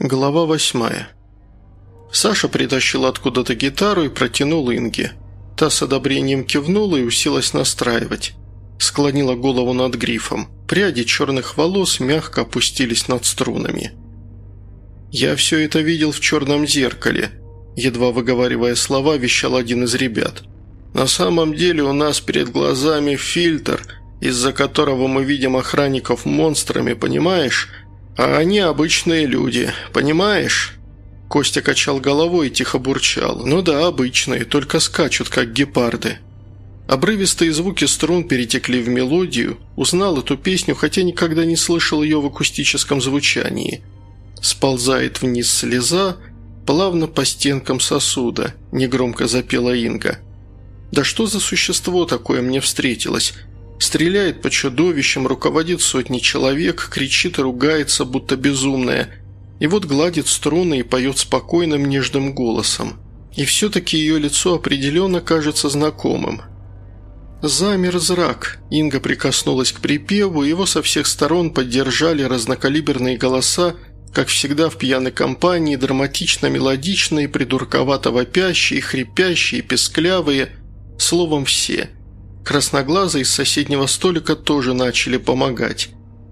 Глава 8. Саша притащил откуда-то гитару и протянул Инге. Та с одобрением кивнула и уселась настраивать. Склонила голову над грифом. Пряди черных волос мягко опустились над струнами. «Я все это видел в черном зеркале», – едва выговаривая слова, вещал один из ребят. «На самом деле у нас перед глазами фильтр, из-за которого мы видим охранников монстрами, понимаешь? А они обычные люди, понимаешь?» Костя качал головой и тихо бурчал. «Ну да, обычные, только скачут, как гепарды». Обрывистые звуки струн перетекли в мелодию. Узнал эту песню, хотя никогда не слышал ее в акустическом звучании. «Сползает вниз слеза, плавно по стенкам сосуда», – негромко запела Инга. «Да что за существо такое мне встретилось?» Стреляет по чудовищам, руководит сотней человек, кричит и ругается, будто безумная. И вот гладит струны и поет спокойным нежным голосом. И все-таки ее лицо определенно кажется знакомым. «Замер зрак», – Инга прикоснулась к припеву, его со всех сторон поддержали разнокалиберные голоса, как всегда в пьяной компании, драматично-мелодичные, придурковато-вопящие, хрипящие, песклявые, словом все. Красноглазые из соседнего столика тоже начали помогать.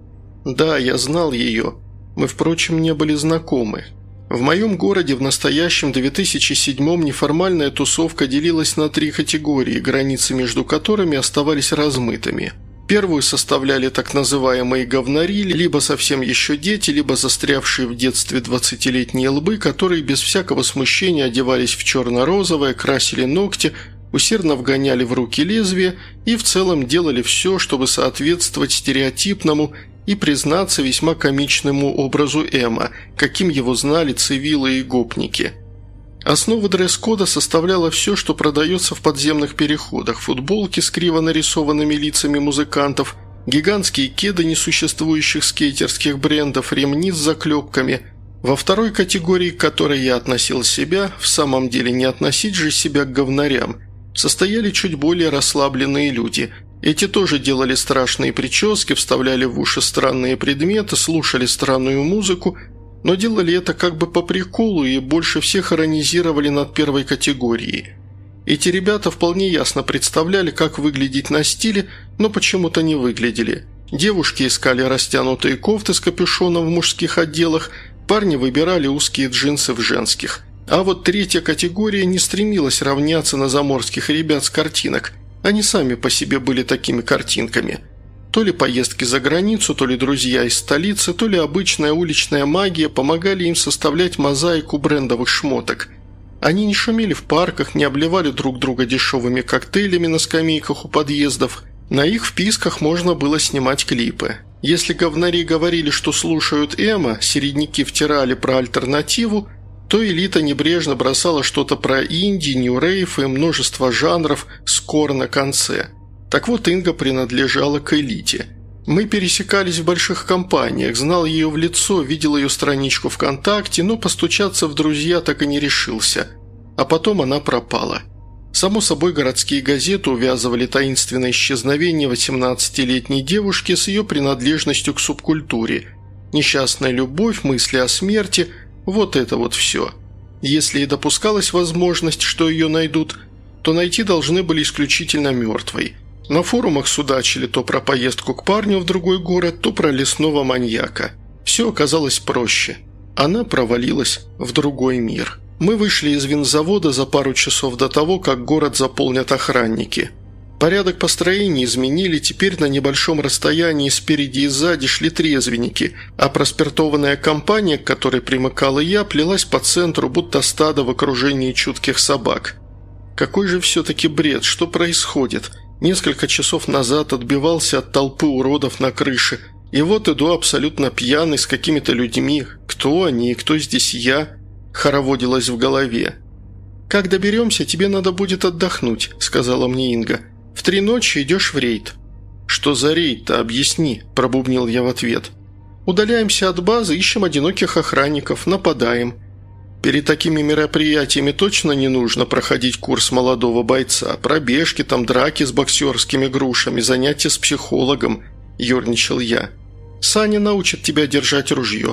Да, я знал ее. Мы, впрочем, не были знакомы. В моем городе в настоящем 2007-м неформальная тусовка делилась на 3 категории, границы между которыми оставались размытыми. Первую составляли так называемые говнари, либо совсем еще дети, либо застрявшие в детстве 20-летние лбы, которые без всякого смущения одевались в черно-розовое, красили ногти, усердно вгоняли в руки лезвие и в целом делали все, чтобы соответствовать стереотипному и, признаться, весьма комичному образу Эма, каким его знали цивилы и гопники. Основу дресс-кода составляло все, что продается в подземных переходах: футболки с криво нарисованными лицами музыкантов, гигантские кеды несуществующих скейтерских брендов, ремни с заклепками. Во второй категории, к которой я относил себя, в самом деле не относить же себя к говнарям, состояли чуть более расслабленные люди. Эти тоже делали страшные прически, вставляли в уши странные предметы, слушали странную музыку, но делали это как бы по приколу и больше всех иронизировали над первой категорией. Эти ребята вполне ясно представляли, как выглядеть на стиле, но почему-то не выглядели. Девушки искали растянутые кофты с капюшоном в мужских отделах, парни выбирали узкие джинсы в женских. А вот третья категория не стремилась равняться на заморских ребят с картинок. Они сами по себе были такими картинками. То ли поездки за границу, то ли друзья из столицы, то ли обычная уличная магия помогали им составлять мозаику брендовых шмоток. Они не шумели в парках, не обливали друг друга дешевыми коктейлями на скамейках у подъездов. На их вписках можно было снимать клипы. Если говнари говорили, что слушают эмо, середняки втирали про альтернативу, то элита небрежно бросала что-то про инди, нью-рейв и множество жанров с кор на конце. Так вот, Инга принадлежала к элите. Мы пересекались в больших компаниях, знал ее в лицо, видел ее страничку ВКонтакте, но постучаться в друзья так и не решился. А потом она пропала. Само собой, городские газеты увязывали таинственное исчезновение 18-летней девушки с ее принадлежностью к субкультуре. Несчастная любовь, мысли о смерти – вот это вот все. Если и допускалась возможность, что ее найдут, то найти должны были исключительно мертвой. На форумах судачили то про поездку к парню в другой город, то про лесного маньяка. Все оказалось проще. Она провалилась в другой мир. Мы вышли из винзавода за пару часов до того, как город заполнят охранники. Порядок построения изменили, теперь на небольшом расстоянии спереди и сзади шли трезвенники, а проспиртованная компания, к которой примыкал и я, плелась по центру, будто стадо в окружении чутких собак. Какой же все-таки бред, что происходит? Несколько часов назад отбивался от толпы уродов на крыше, и вот иду абсолютно пьяный с какими-то людьми. Кто они и кто здесь я? Хороводилось в голове. «Как доберемся, тебе надо будет отдохнуть», – сказала мне Инга. «В 3 ночи идешь в рейд». «Что за рейд-то, объясни», – пробубнил я в ответ. «Удаляемся от базы, ищем одиноких охранников, нападаем». «Перед такими мероприятиями точно не нужно проходить курс молодого бойца. Пробежки, там драки с боксерскими грушами, занятия с психологом», – ерничал я. «Саня научит тебя держать ружье».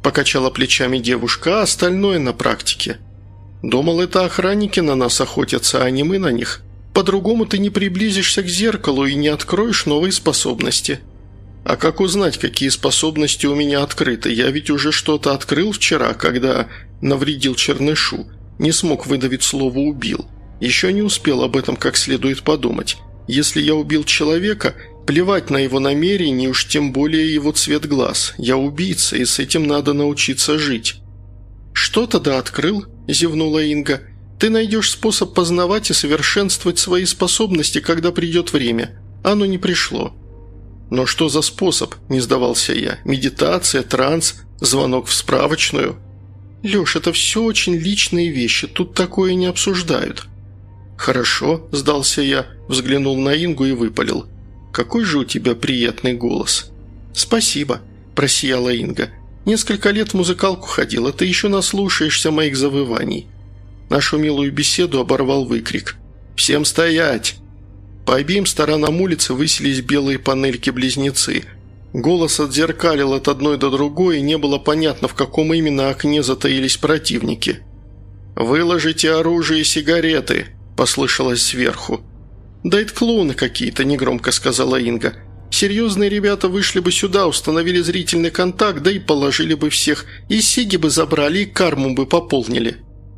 покачала плечами девушка, а остальное на практике. Думал, это охранники на нас охотятся, а не мы на них. По-другому ты не приблизишься к зеркалу и не откроешь новые способности. А как узнать, какие способности у меня открыты? Я ведь уже что-то открыл вчера, когда навредил Чернышу. Не смог выдавить слово «убил». Еще не успел об этом как следует подумать. Если я убил человека, плевать на его намерения, уж тем более его цвет глаз. Я убийца, и с этим надо научиться жить. «Что-то да открыл», – зевнула Инга. «Ты найдешь способ познавать и совершенствовать свои способности, когда придет время. Оно не пришло». «Но что за способ?» – не сдавался я. «Медитация, транс, звонок в справочную?» «Леш, это все очень личные вещи, тут такое не обсуждают». «Хорошо», – сдался я, взглянул на Ингу и выпалил. «Какой же у тебя приятный голос». «Спасибо», – просияла Инга. «Несколько лет в музыкалку ходила, ты еще наслушаешься моих завываний». Нашу милую беседу оборвал выкрик. «Всем стоять!» По обеим сторонам улицы высились белые панельки-близнецы. Голос отзеркалил от одной до другой, и не было понятно, в каком именно окне затаились противники. «Выложите оружие и сигареты!» – послышалось сверху. «Да это клоуны какие-то», – негромко сказала Инга. «Серьезные ребята вышли бы сюда, установили зрительный контакт, да и положили бы всех, и сиги бы забрали, и карму бы пополнили».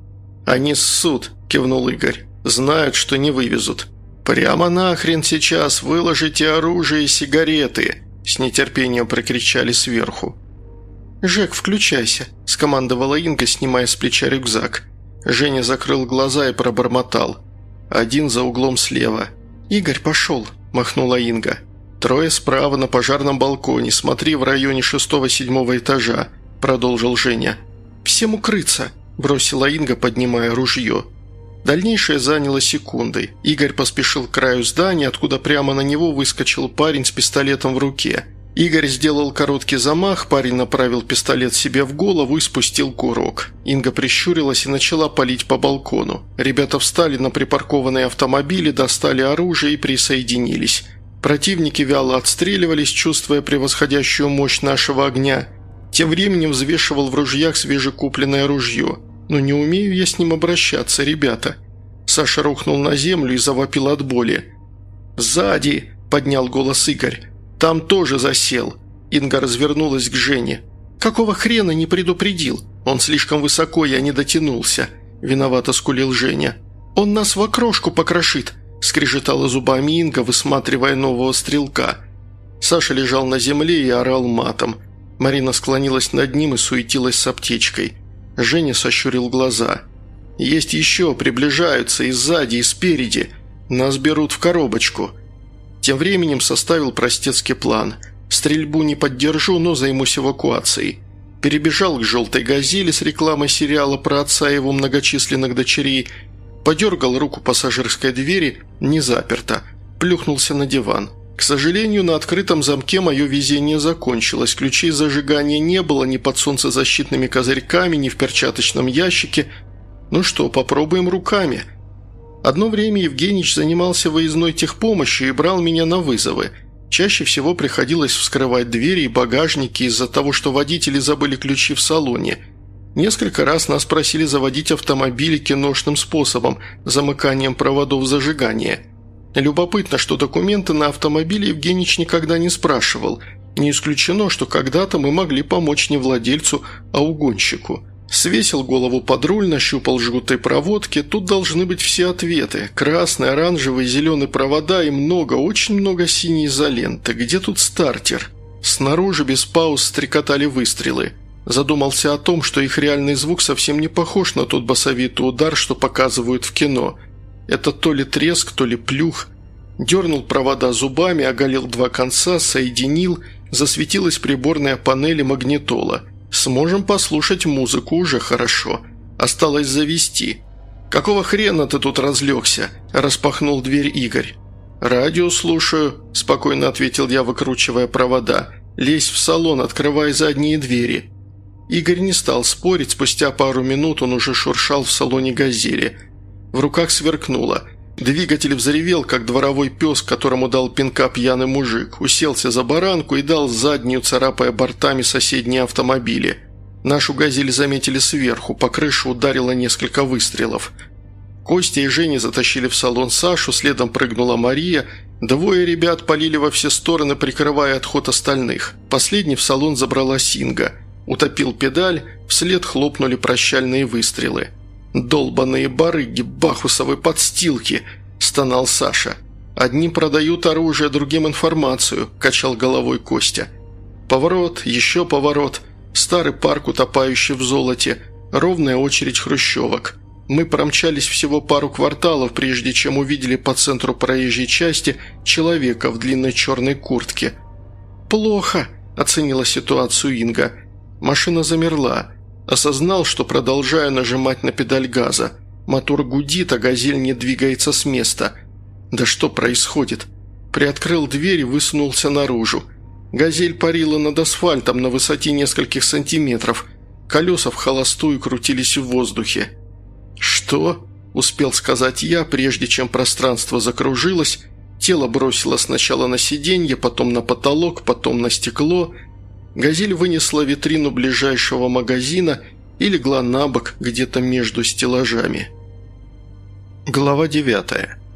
«Они ссут», – кивнул Игорь. «Знают, что не вывезут». «Прямо нахрен сейчас выложите оружие и сигареты!» – с нетерпением прокричали сверху. «Жек, включайся», – скомандовала Инга, снимая с плеча рюкзак. Женя закрыл глаза и пробормотал. «Один за углом слева». «Игорь, пошел», – махнула Инга. «Трое справа на пожарном балконе, смотри в районе 6-7 этажа», – продолжил Женя. «Всем укрыться», – бросила Инга, поднимая ружье. Дальнейшее заняло секунды. Игорь поспешил к краю здания, откуда прямо на него выскочил парень с пистолетом в руке. Игорь сделал короткий замах, парень направил пистолет себе в голову и спустил курок. Инга прищурилась и начала палить по балкону. Ребята встали на припаркованные автомобили, достали оружие и присоединились. Противники вяло отстреливались, чувствуя превосходящую мощь нашего огня. Тем временем взвешивал в ружьях свежекупленное ружье. «Но не умею я с ним обращаться, ребята». Саша рухнул на землю и завопил от боли. «Сзади!» – поднял голос Игорь. «Там тоже засел». Инга развернулась к Жене. «Какого хрена не предупредил? Он слишком высоко, я не дотянулся», – виновато скулил Женя. «Он нас в окрошку покрошит», – скрежетала зубами Инга, высматривая нового стрелка. Саша лежал на земле и орал матом. Марина склонилась над ним и суетилась с аптечкой. Женя сощурил глаза. «Есть еще, приближаются и сзади, и спереди. Нас берут в коробочку». Тем временем составил простецкий план. Стрельбу не поддержу, но займусь эвакуацией. Перебежал к «желтой газели» с рекламой сериала про отца и его многочисленных дочерей. Подергал руку пассажирской двери, не заперто. Плюхнулся на диван. К сожалению, на открытом замке мое везение закончилось. Ключей зажигания не было ни под солнцезащитными козырьками, ни в перчаточном ящике. Ну что, попробуем руками. Одно время Евгеньич занимался выездной техпомощью и брал меня на вызовы. Чаще всего приходилось вскрывать двери и багажники из-за того, что водители забыли ключи в салоне. Несколько раз нас просили заводить автомобили киношным способом, замыканием проводов зажигания. Любопытно, что документы на автомобиле Евгеньич никогда не спрашивал. Не исключено, что когда-то мы могли помочь не владельцу, а угонщику. Свесил голову под руль, нащупал жгуты проводки. Тут должны быть все ответы. Красный, оранжевый, зеленый провода и много, очень много синей изоленты. Где тут стартер? Снаружи без пауз стрекотали выстрелы. Задумался о том, что их реальный звук совсем не похож на тот басовитый удар, что показывают в кино. Это то ли треск, то ли плюх. Дернул провода зубами, оголил два конца, соединил. Засветилась приборная панель и магнитола. Сможем послушать музыку, уже хорошо. Осталось завести. «Какого хрена ты тут разлегся?» – распахнул дверь Игорь. «Радио слушаю», – спокойно ответил я, выкручивая провода. «Лезь в салон, открывай задние двери». Игорь не стал спорить, спустя пару минут он уже шуршал в салоне «Газели». В руках сверкнуло. Двигатель взревел, как дворовой пес, которому дал пинка пьяный мужик, уселся за баранку и дал заднюю, царапая бортами соседние автомобили. Нашу «Газель» заметили сверху, по крыше ударило несколько выстрелов. Костя и Женя затащили в салон Сашу, следом прыгнула Мария. Двое ребят палили во все стороны, прикрывая отход остальных. Последний в салон забралась Инга. Утопил педаль, вслед хлопнули прощальные выстрелы. «Долбаные барыги, бахусовы подстилки!» – стонал Саша. «Одним продают оружие, другим информацию», – качал головой Костя. Поворот, еще поворот, старый парк, утопающий в золоте, ровная очередь хрущевок. Мы промчались всего пару кварталов, прежде чем увидели по центру проезжей части человека в длинной черной куртке. «Плохо», – оценила ситуацию Инга. Машина замерла. Осознал, что продолжаю нажимать на педаль газа. Мотор гудит, а «Газель» не двигается с места. Да что происходит? Приоткрыл дверь и высунулся наружу. «Газель» парила над асфальтом на высоте нескольких сантиметров. Колеса в холостую крутились в воздухе. «Что?» – успел сказать я, прежде чем пространство закружилось. Тело бросило сначала на сиденье, потом на потолок, потом на стекло. «Газель» вынесла витрину ближайшего магазина и легла на бок где-то между стеллажами. Глава 9.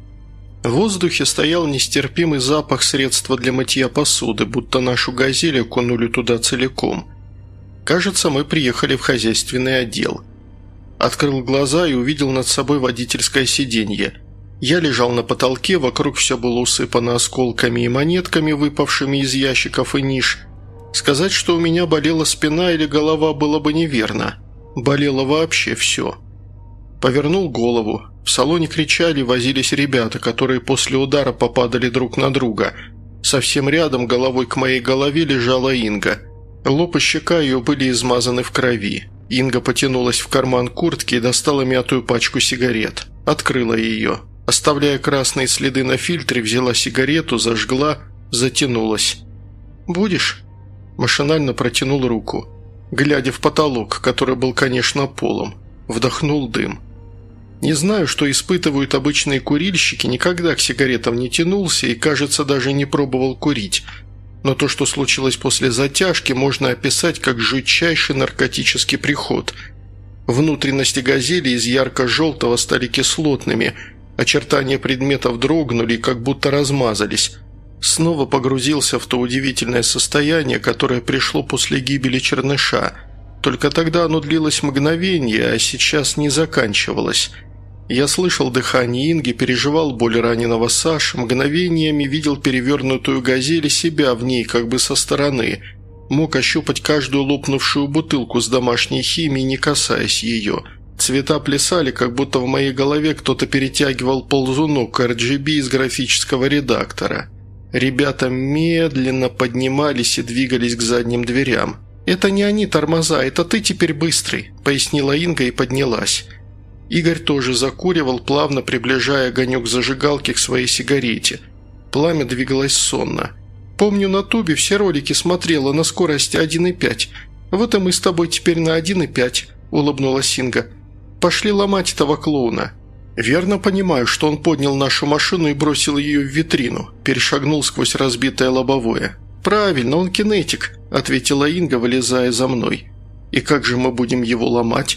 В воздухе стоял нестерпимый запах средства для мытья посуды, будто нашу «Газель» окунули туда целиком. Кажется, мы приехали в хозяйственный отдел. Открыл глаза и увидел над собой водительское сиденье. Я лежал на потолке, вокруг все было усыпано осколками и монетками, выпавшими из ящиков и ниш. Сказать, что у меня болела спина или голова, было бы неверно. Болело вообще все. Повернул голову. В салоне кричали, возились ребята, которые после удара попадали друг на друга. Совсем рядом, головой к моей голове, лежала Инга. Лоб и щека ее были измазаны в крови. Инга потянулась в карман куртки и достала мятую пачку сигарет. Открыла ее. Оставляя красные следы на фильтре, взяла сигарету, зажгла, затянулась. «Будешь?» Машинально протянул руку, глядя в потолок, который был, конечно, полом. Вдохнул дым. Не знаю, что испытывают обычные курильщики, никогда к сигаретам не тянулся и, кажется, даже не пробовал курить. Но то, что случилось после затяжки, можно описать как жутчайший наркотический приход. Внутренности «Газели» из ярко-желтого стали кислотными, очертания предметов дрогнули и как будто размазались. Снова погрузился в то удивительное состояние, которое пришло после гибели Черныша. Только тогда оно длилось мгновение, а сейчас не заканчивалось. Я слышал дыхание Инги, переживал боль раненого Саши, мгновениями видел перевернутую «Газель» и себя в ней как бы со стороны. Мог ощупать каждую лопнувшую бутылку с домашней химией, не касаясь ее. Цвета плясали, как будто в моей голове кто-то перетягивал ползунок RGB из графического редактора. Ребята медленно поднимались и двигались к задним дверям. «Это не они тормоза, это ты теперь быстрый», – пояснила Инга и поднялась. Игорь тоже закуривал, плавно приближая огонек зажигалки к своей сигарете. Пламя двигалось сонно. «Помню, на тубе все ролики смотрела на скорости 1,5. Вот и мы с тобой теперь на 1,5», – улыбнулась Инга. «Пошли ломать этого клоуна». «Верно понимаю, что он поднял нашу машину и бросил ее в витрину», – перешагнул сквозь разбитое лобовое. «Правильно, он кинетик», – ответила Инга, вылезая за мной. «И как же мы будем его ломать?»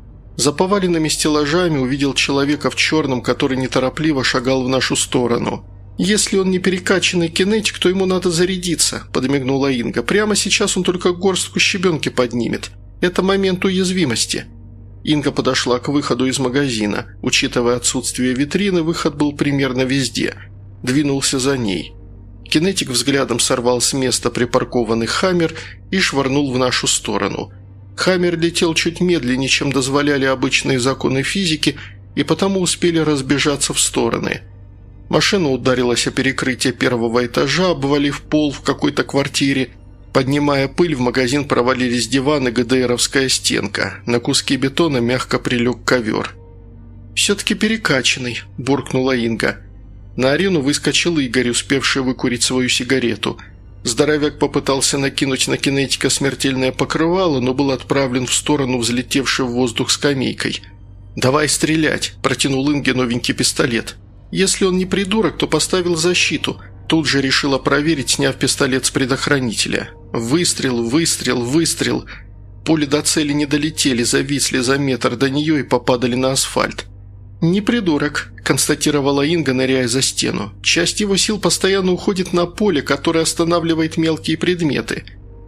За поваленными стеллажами увидел человека в черном, который неторопливо шагал в нашу сторону. «Если он не перекачанный кинетик, то ему надо зарядиться», – подмигнула Инга. «Прямо сейчас он только горстку щебенки поднимет. Это момент уязвимости». Инга подошла к выходу из магазина. Учитывая отсутствие витрины, выход был примерно везде. Двинулся за ней. Кинетик взглядом сорвал с места припаркованный «Хаммер» и швырнул в нашу сторону. «Хаммер» летел чуть медленнее, чем дозволяли обычные законы физики, и потому успели разбежаться в стороны. Машина ударилась о перекрытие первого этажа, обвалив пол в какой-то квартире. Поднимая пыль, в магазин провалились диван и ГДРовская стенка. На куски бетона мягко прилег ковер. «Все-таки перекачанный», – буркнула Инга. На арену выскочил Игорь, успевший выкурить свою сигарету. Здоровяк попытался накинуть на кинетика смертельное покрывало, но был отправлен в сторону взлетевшей в воздух скамейкой. «Давай стрелять», – протянул Инге новенький пистолет. «Если он не придурок, то поставил защиту». Тут же решила проверить, сняв пистолет с предохранителя. Выстрел, выстрел, выстрел. Пули до цели не долетели, зависли за метр до нее и попадали на асфальт. «Не придурок», – констатировала Инга, ныряя за стену. «Часть его сил постоянно уходит на поле, которое останавливает мелкие предметы».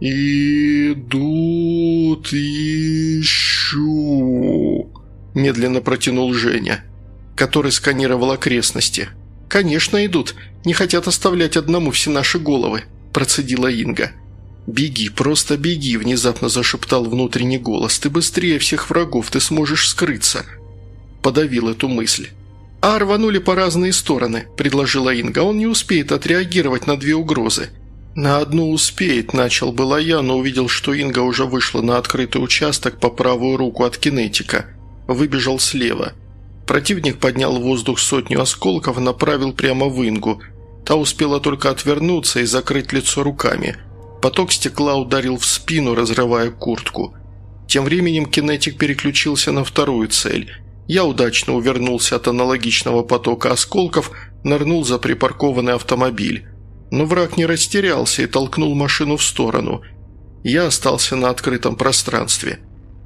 «Идут еще», – медленно протянул Женя, который сканировал окрестности. «Конечно, идут. Не хотят оставлять одному все наши головы», – процедила Инга. «Беги, просто беги», – внезапно зашептал внутренний голос. «Ты быстрее всех врагов, ты сможешь скрыться». Подавил эту мысль. «А рванули по разные стороны», – предложила Инга. «Он не успеет отреагировать на две угрозы». «На одну успеет», – начал была я, но увидел, что Инга уже вышла на открытый участок по правую руку от кинетика. Выбежал слева. Противник поднял в воздух 100 осколков и направил прямо в Ингу. Та успела только отвернуться и закрыть лицо руками. Поток стекла ударил в спину, разрывая куртку. Тем временем кинетик переключился на вторую цель. Я удачно увернулся от аналогичного потока осколков, нырнул за припаркованный автомобиль. Но враг не растерялся и толкнул машину в сторону. Я остался на открытом пространстве.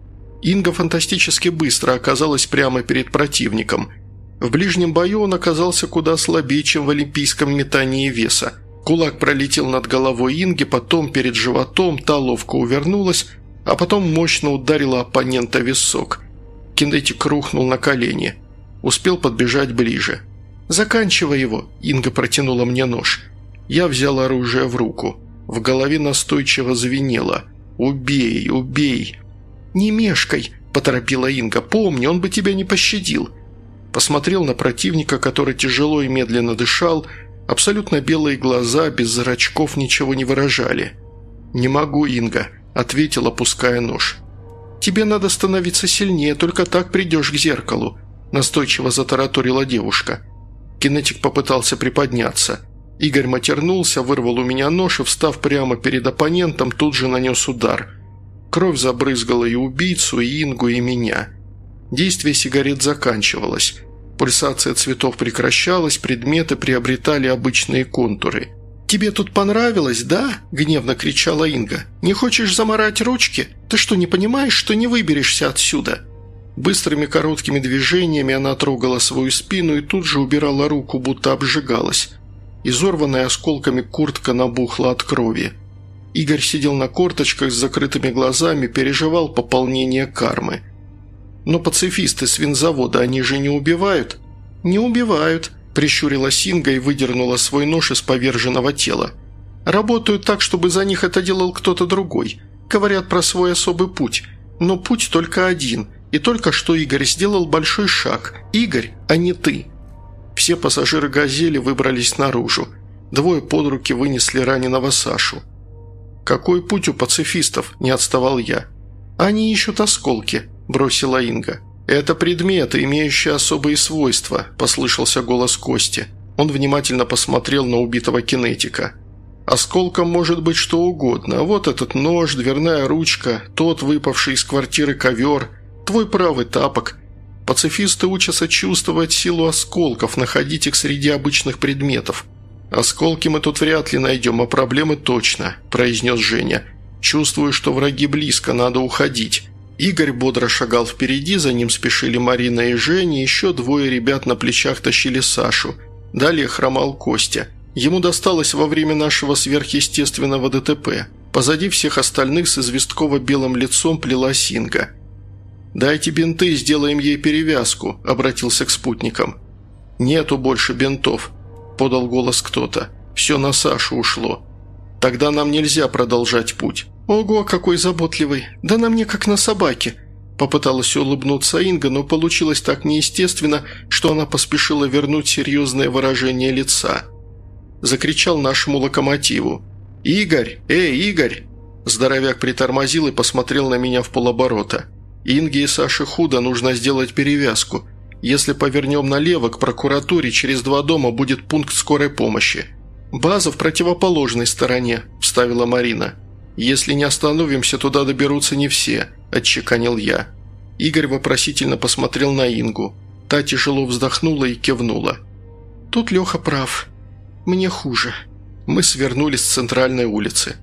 Инга фантастически быстро оказалась прямо перед противником. В ближнем бою он оказался куда слабее, чем в олимпийском метании веса. Кулак пролетел над головой Инги, потом перед животом, та ловко увернулась, а потом мощно ударила оппонента в висок. Кинетик рухнул на колени. Успел подбежать ближе. «Заканчивай его!» – Инга протянула мне нож. Я взял оружие в руку. В голове настойчиво звенело. «Убей! Убей!» «Не мешкай!» – поторопила Инга. «Помни, он бы тебя не пощадил!» Посмотрел на противника, который тяжело и медленно дышал. Абсолютно белые глаза, без зрачков, ничего не выражали. «Не могу, Инга», – ответил, опуская нож. «Тебе надо становиться сильнее, только так придешь к зеркалу», – настойчиво затараторила девушка. Кинетик попытался приподняться. Игорь матернулся, вырвал у меня нож и, встав прямо перед оппонентом, тут же нанес удар. Кровь забрызгала и убийцу, и Ингу, и меня. Действие сигарет заканчивалось. Пульсация цветов прекращалась, предметы приобретали обычные контуры. «Тебе тут понравилось, да?» – гневно кричала Инга. «Не хочешь замарать ручки? Ты что, не понимаешь, что не выберешься отсюда?» Быстрыми короткими движениями она трогала свою спину и тут же убирала руку, будто обжигалась. Изорванная осколками куртка набухла от крови. Игорь сидел на корточках с закрытыми глазами, переживал пополнение кармы. «Но пацифисты с винзавода, они же не убивают?» «Не убивают», – прищурилась Инга и выдернула свой нож из поверженного тела. «Работают так, чтобы за них это делал кто-то другой. Говорят про свой особый путь. Но путь только один. И только что Игорь сделал большой шаг. Игорь, а не ты». Все пассажиры «Газели» выбрались наружу. Двое под руки вынесли раненого Сашу. «Какой путь у пацифистов?» – не отставал я. «Они ищут осколки», – бросила Инга. «Это предметы, имеющие особые свойства», – послышался голос Кости. Он внимательно посмотрел на убитого кинетика. «Осколком может быть что угодно. Вот этот нож, дверная ручка, тот выпавший из квартиры ковер, твой правый тапок. Пацифисты учатся чувствовать силу осколков, находить их среди обычных предметов». «Осколки мы тут вряд ли найдем, а проблемы точно», – произнес Женя. «Чувствую, что враги близко, надо уходить». Игорь бодро шагал впереди, за ним спешили Марина и Женя, еще двое ребят на плечах тащили Сашу. Далее хромал Костя. Ему досталось во время нашего сверхъестественного ДТП. Позади всех остальных с известково-белым лицом плелась Инга. «Дайте бинты, сделаем ей перевязку», – обратился к спутникам. «Нету больше бинтов», – подал голос кто-то. «Все на Сашу ушло. Тогда нам нельзя продолжать путь». «Ого, какой заботливый! Да на мне как на собаке!» Попыталась улыбнуться Инга, но получилось так неестественно, что она поспешила вернуть серьезное выражение лица. Закричал нашему локомотиву. «Игорь! Эй, Игорь!» Здоровяк притормозил и посмотрел на меня в полоборота. «Инге и Саше худо, нужно сделать перевязку. Если повернем налево, к прокуратуре, через 2 дома будет пункт скорой помощи». «База в противоположной стороне», – вставила Марина. «Если не остановимся, туда доберутся не все», – отчеканил я. Игорь вопросительно посмотрел на Ингу. Та тяжело вздохнула и кивнула. «Тут Леха прав. Мне хуже». Мы свернули с центральной улицы.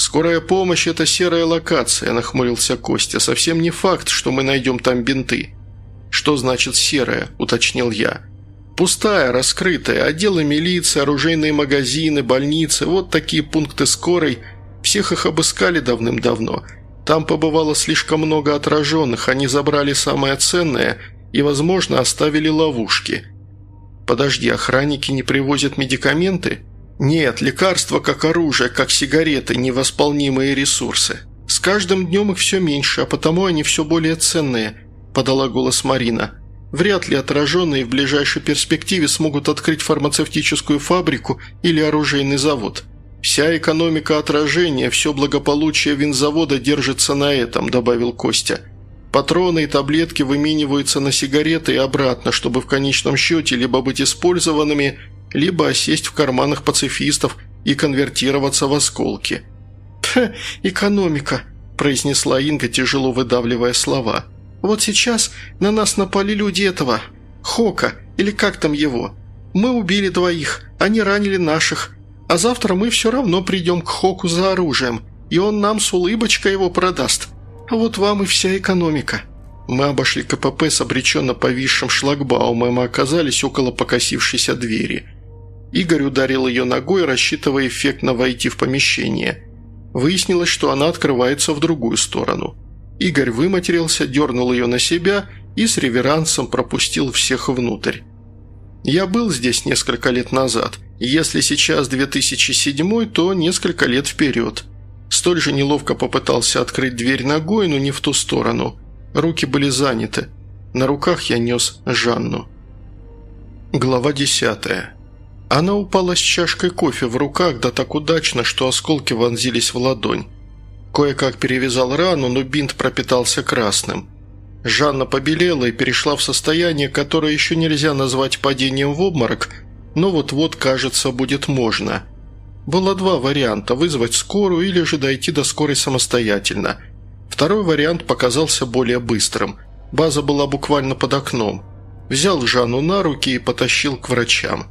«Скорая помощь – это серая локация», – нахмурился Костя. «Совсем не факт, что мы найдем там бинты». «Что значит серая?» – уточнил я. «Пустая, раскрытая. Отделы милиции, оружейные магазины, больницы – вот такие пункты скорой. Всех их обыскали давным-давно. Там побывало слишком много отраженных, они забрали самое ценное и, возможно, оставили ловушки». «Подожди, охранники не привозят медикаменты?» «Нет, лекарства как оружие, как сигареты, невосполнимые ресурсы. С каждым днем их все меньше, а потому они все более ценные», – подала голос Марина. «Вряд ли отраженные в ближайшей перспективе смогут открыть фармацевтическую фабрику или оружейный завод. Вся экономика отражения, все благополучие винзавода держится на этом», – добавил Костя. «Патроны и таблетки вымениваются на сигареты и обратно, чтобы в конечном счете либо быть использованными, либо осесть в карманах пацифистов и конвертироваться в осколки». «Пх, экономика», – произнесла Инга, тяжело выдавливая слова. «Вот сейчас на нас напали люди этого, Хока, или как там его. Мы убили 2, они ранили наших, а завтра мы все равно придем к Хоку за оружием, и он нам с улыбочкой его продаст. Вот вам и вся экономика». Мы обошли КПП с обреченно повисшим шлагбаумом и оказались около покосившейся двери. Игорь ударил ее ногой, рассчитывая эффектно войти в помещение. Выяснилось, что она открывается в другую сторону. Игорь выматерился, дернул ее на себя и с реверансом пропустил всех внутрь. Я был здесь несколько лет назад. Если сейчас 2007, то несколько лет вперед. Столь же неловко попытался открыть дверь ногой, но не в ту сторону. Руки были заняты. На руках я нес Жанну. Глава 10. Она упала с чашкой кофе в руках, да так удачно, что осколки вонзились в ладонь. Кое-как перевязал рану, но бинт пропитался красным. Жанна побелела и перешла в состояние, которое еще нельзя назвать падением в обморок, но вот-вот, кажется, будет можно. Было 2 варианта – вызвать скорую или же дойти до скорой самостоятельно. Второй вариант показался более быстрым. База была буквально под окном. Взял Жанну на руки и потащил к врачам.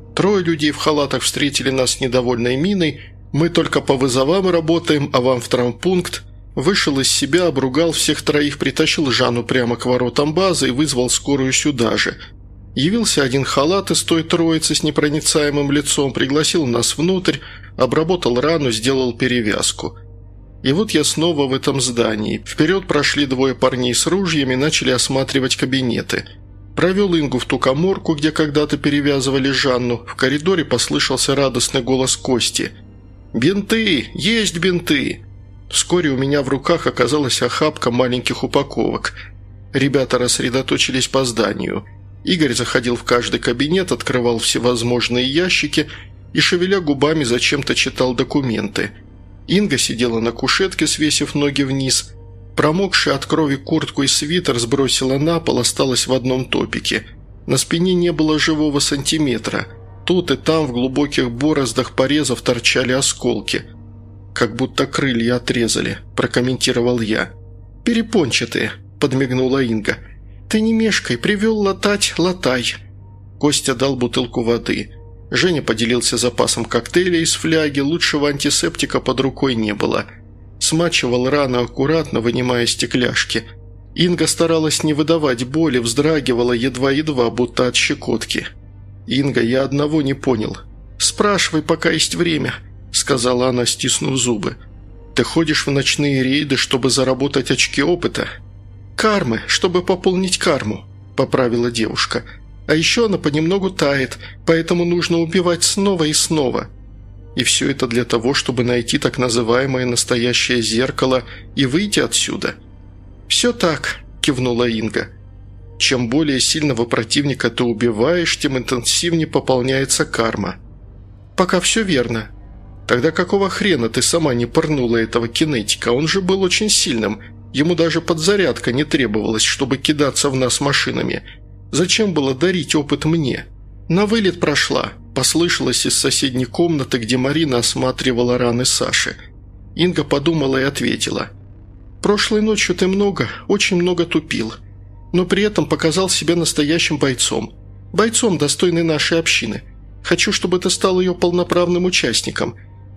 3 людей в халатах встретили нас с недовольной миной. «Мы только по вызовам работаем, а вам в травмпункт». Вышел из себя, обругал всех 3, притащил Жанну прямо к воротам базы и вызвал скорую сюда же. Явился один халат из той троицы с непроницаемым лицом, пригласил нас внутрь, обработал рану, сделал перевязку. И вот я снова в этом здании. Вперед прошли 2 парней с ружьями и начали осматривать кабинеты. Провел Ингу в ту каморку, где когда-то перевязывали Жанну. В коридоре послышался радостный голос Кости. «Бинты! Есть бинты!» Вскоре у меня в руках оказалась охапка маленьких упаковок. Ребята рассредоточились по зданию. Игорь заходил в каждый кабинет, открывал всевозможные ящики и, шевеля губами, зачем-то читал документы. Инга сидела на кушетке, свесив ноги вниз. Промокшая от крови куртку и свитер сбросила на пол, осталась в одном топике. На спине не было живого сантиметра. Тут и там в глубоких бороздах порезов торчали осколки. «Как будто крылья отрезали», – прокомментировал я. «Перепончатые», – подмигнула Инга. «Ты не мешкай, привел латать – латай». Костя дал бутылку воды. Женя поделился запасом коктейля из фляги, лучшего антисептика под рукой не было. Смачивал рану аккуратно, вынимая стекляшки. Инга старалась не выдавать боли, вздрагивала едва-едва, будто от щекотки. «Инга, я одного не понял». «Спрашивай, пока есть время», – сказала она, стиснув зубы. «Ты ходишь в ночные рейды, чтобы заработать очки опыта?» «Кармы, чтобы пополнить карму», – поправила девушка. «А еще она понемногу тает, поэтому нужно убивать снова и снова». «И все это для того, чтобы найти так называемое настоящее зеркало и выйти отсюда?» «Все так», – кивнула Инга. «Чем более сильного противника ты убиваешь, тем интенсивнее пополняется карма». «Пока все верно». «Тогда какого хрена ты сама не пырнула этого кинетика? Он же был очень сильным. Ему даже подзарядка не требовалась, чтобы кидаться в нас машинами. Зачем было дарить опыт мне?» «На вылет прошла», – послышалось из соседней комнаты, где Марина осматривала раны Саши. Инга подумала и ответила. «Прошлой ночью ты очень много тупил, но при этом показал себя настоящим бойцом. Бойцом, достойной нашей общины. Хочу, чтобы ты стал ее полноправным участником.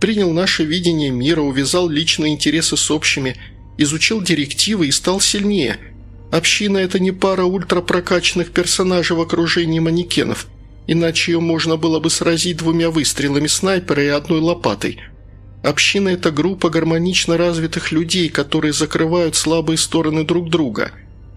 принял наше видение мира, увязал личные интересы с общими, изучил директивы и стал сильнее. Община – это не пара ультрапрокачанных персонажей в окружении манекенов, иначе ее можно было бы сразить 2 выстрелами снайпера и 1 лопатой. Община – это группа гармонично развитых людей, которые закрывают слабые стороны друг друга.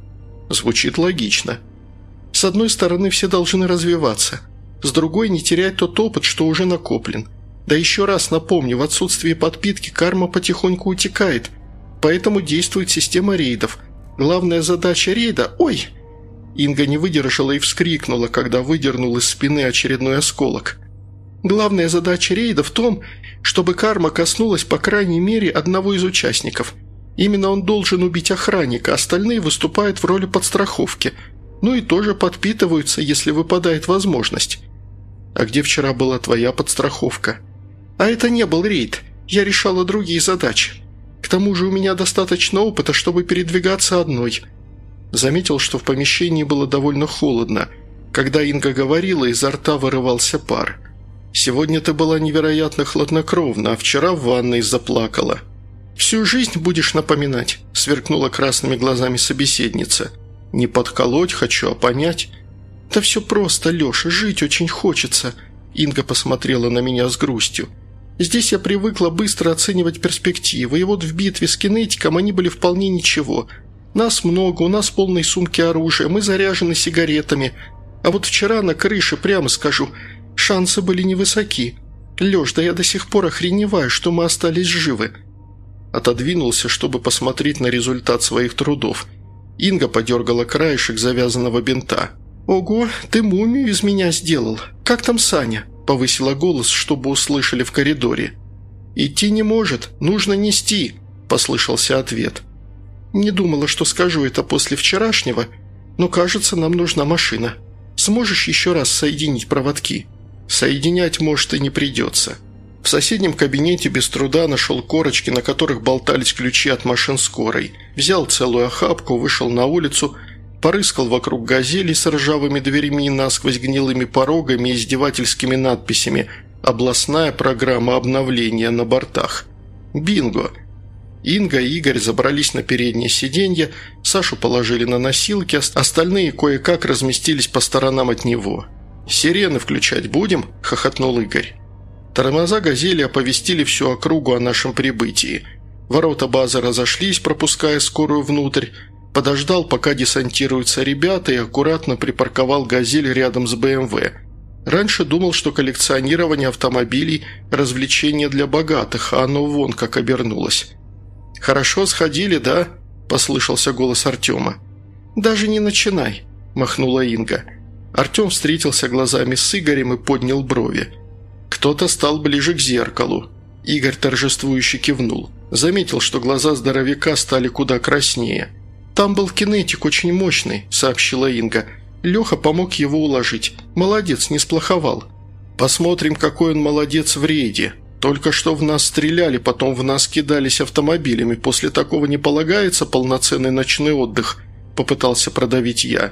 Звучит логично. С одной стороны, все должны развиваться, с другой – не терять тот опыт, что уже накоплен. Да еще раз напомню, в отсутствии подпитки карма потихоньку утекает, поэтому действует система рейдов. Главная задача рейда – ой! Инга не выдержала и вскрикнула, когда выдернул из спины очередной осколок. Главная задача рейда в том, чтобы карма коснулась по крайней мере одного из участников. Именно он должен убить охранника, остальные выступают в роли подстраховки. Ну и тоже подпитываются, если выпадает возможность. А где вчера была твоя подстраховка? А это не был рейд, я решала другие задачи. К тому же у меня достаточно опыта, чтобы передвигаться одной. Заметил, что в помещении было довольно холодно. Когда Инга говорила, изо рта вырывался пар. «Сегодня ты была невероятно хладнокровна, а вчера в ванной заплакала». «Всю жизнь будешь напоминать», – сверкнула красными глазами собеседница. «Не подколоть хочу, а понять». «Да все просто, Леша, жить очень хочется», – Инга посмотрела на меня с грустью. «Здесь я привыкла быстро оценивать перспективы, и вот в битве с кинетиком они были вполне ничего. Нас много, у нас полные сумки оружия, мы заряжены сигаретами. А вот вчера на крыше, прямо скажу, шансы были невысоки. Леш, да я до сих пор охреневаю, что мы остались живы». Отодвинулся, чтобы посмотреть на результат своих трудов. Инга подергала краешек завязанного бинта. «Ого, ты мумию из меня сделал. Как там Саня?» – повысила голос, чтобы услышали в коридоре. «Идти не может, нужно нести», – послышался ответ. «Не думала, что скажу это после вчерашнего, но, кажется, нам нужна машина. Сможешь еще раз соединить проводки?» «Соединять, может, и не придется». В соседнем кабинете без труда нашел корочки, на которых болтались ключи от машин скорой. Взял целую охапку, вышел на улицу, порыскал вокруг «Газели» с ржавыми дверьми, насквозь гнилыми порогами и издевательскими надписями «Областная программа обновления» на бортах. Бинго! Инга и Игорь забрались на переднее сиденье, Сашу положили на носилки, остальные кое-как разместились по сторонам от него. «Сирены включать будем?» – хохотнул Игорь. Тормоза «Газели» оповестили всю округу о нашем прибытии. Ворота базы разошлись, пропуская скорую внутрь. Подождал, пока десантируются ребята, и аккуратно припарковал «Газель» рядом с БМВ. Раньше думал, что коллекционирование автомобилей – развлечение для богатых, а оно вон как обернулось. «Хорошо сходили, да?» – послышался голос Артема. «Даже не начинай», – махнула Инга. Артем встретился глазами с Игорем и поднял брови. Кто-то стал ближе к зеркалу. Игорь торжествующе кивнул. Заметил, что глаза здоровяка стали куда краснее. «Там был кинетик очень мощный», – сообщила Инга. «Леха помог его уложить. Молодец, не сплоховал». «Посмотрим, какой он молодец в рейде. Только что в нас стреляли, потом в нас кидались автомобилями. После такого не полагается полноценный ночной отдых», – попытался продавить я.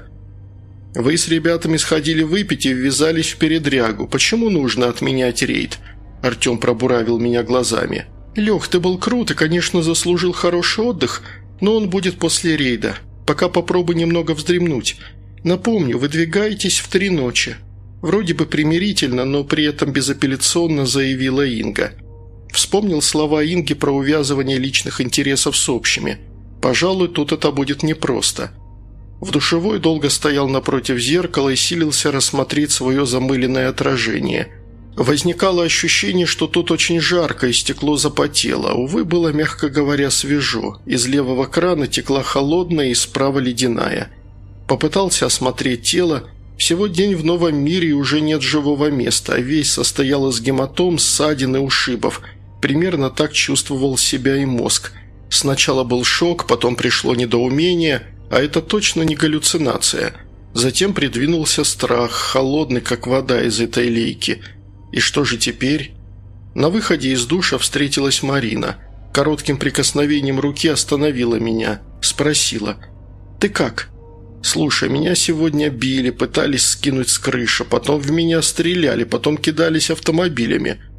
«Вы с ребятами сходили выпить и ввязались в передрягу. Почему нужно отменять рейд?» Артем пробуравил меня глазами. «Лех, ты был крут и, конечно, заслужил хороший отдых, но он будет после рейда. Пока попробуй немного вздремнуть. Напомню, выдвигаетесь в 3 ночи». Вроде бы примирительно, но при этом безапелляционно заявила Инга. Вспомнил слова Инги про увязывание личных интересов с общими. Пожалуй, тут это будет непросто. В душевой долго стоял напротив зеркала и силился рассмотреть свое замыленное отражение. Возникало ощущение, что тут очень жарко и стекло запотело. Увы, было, мягко говоря, свежо. Из левого крана текла холодная и справа ледяная. Попытался осмотреть тело. Всего день в новом мире и уже нет живого места, а весь состоял из гематом, ссадин и ушибов. Примерно так чувствовал себя и мозг. Сначала был шок, потом пришло недоумение – а это точно не галлюцинация. Затем придвинулся страх, холодный, как вода из этой лейки. И что же теперь? На выходе из душа встретилась Марина. Коротким прикосновением руки остановила меня. Спросила: «Ты как?» «Слушай, меня сегодня били, пытались скинуть с крыши, потом в меня стреляли, потом кидались автомобилями».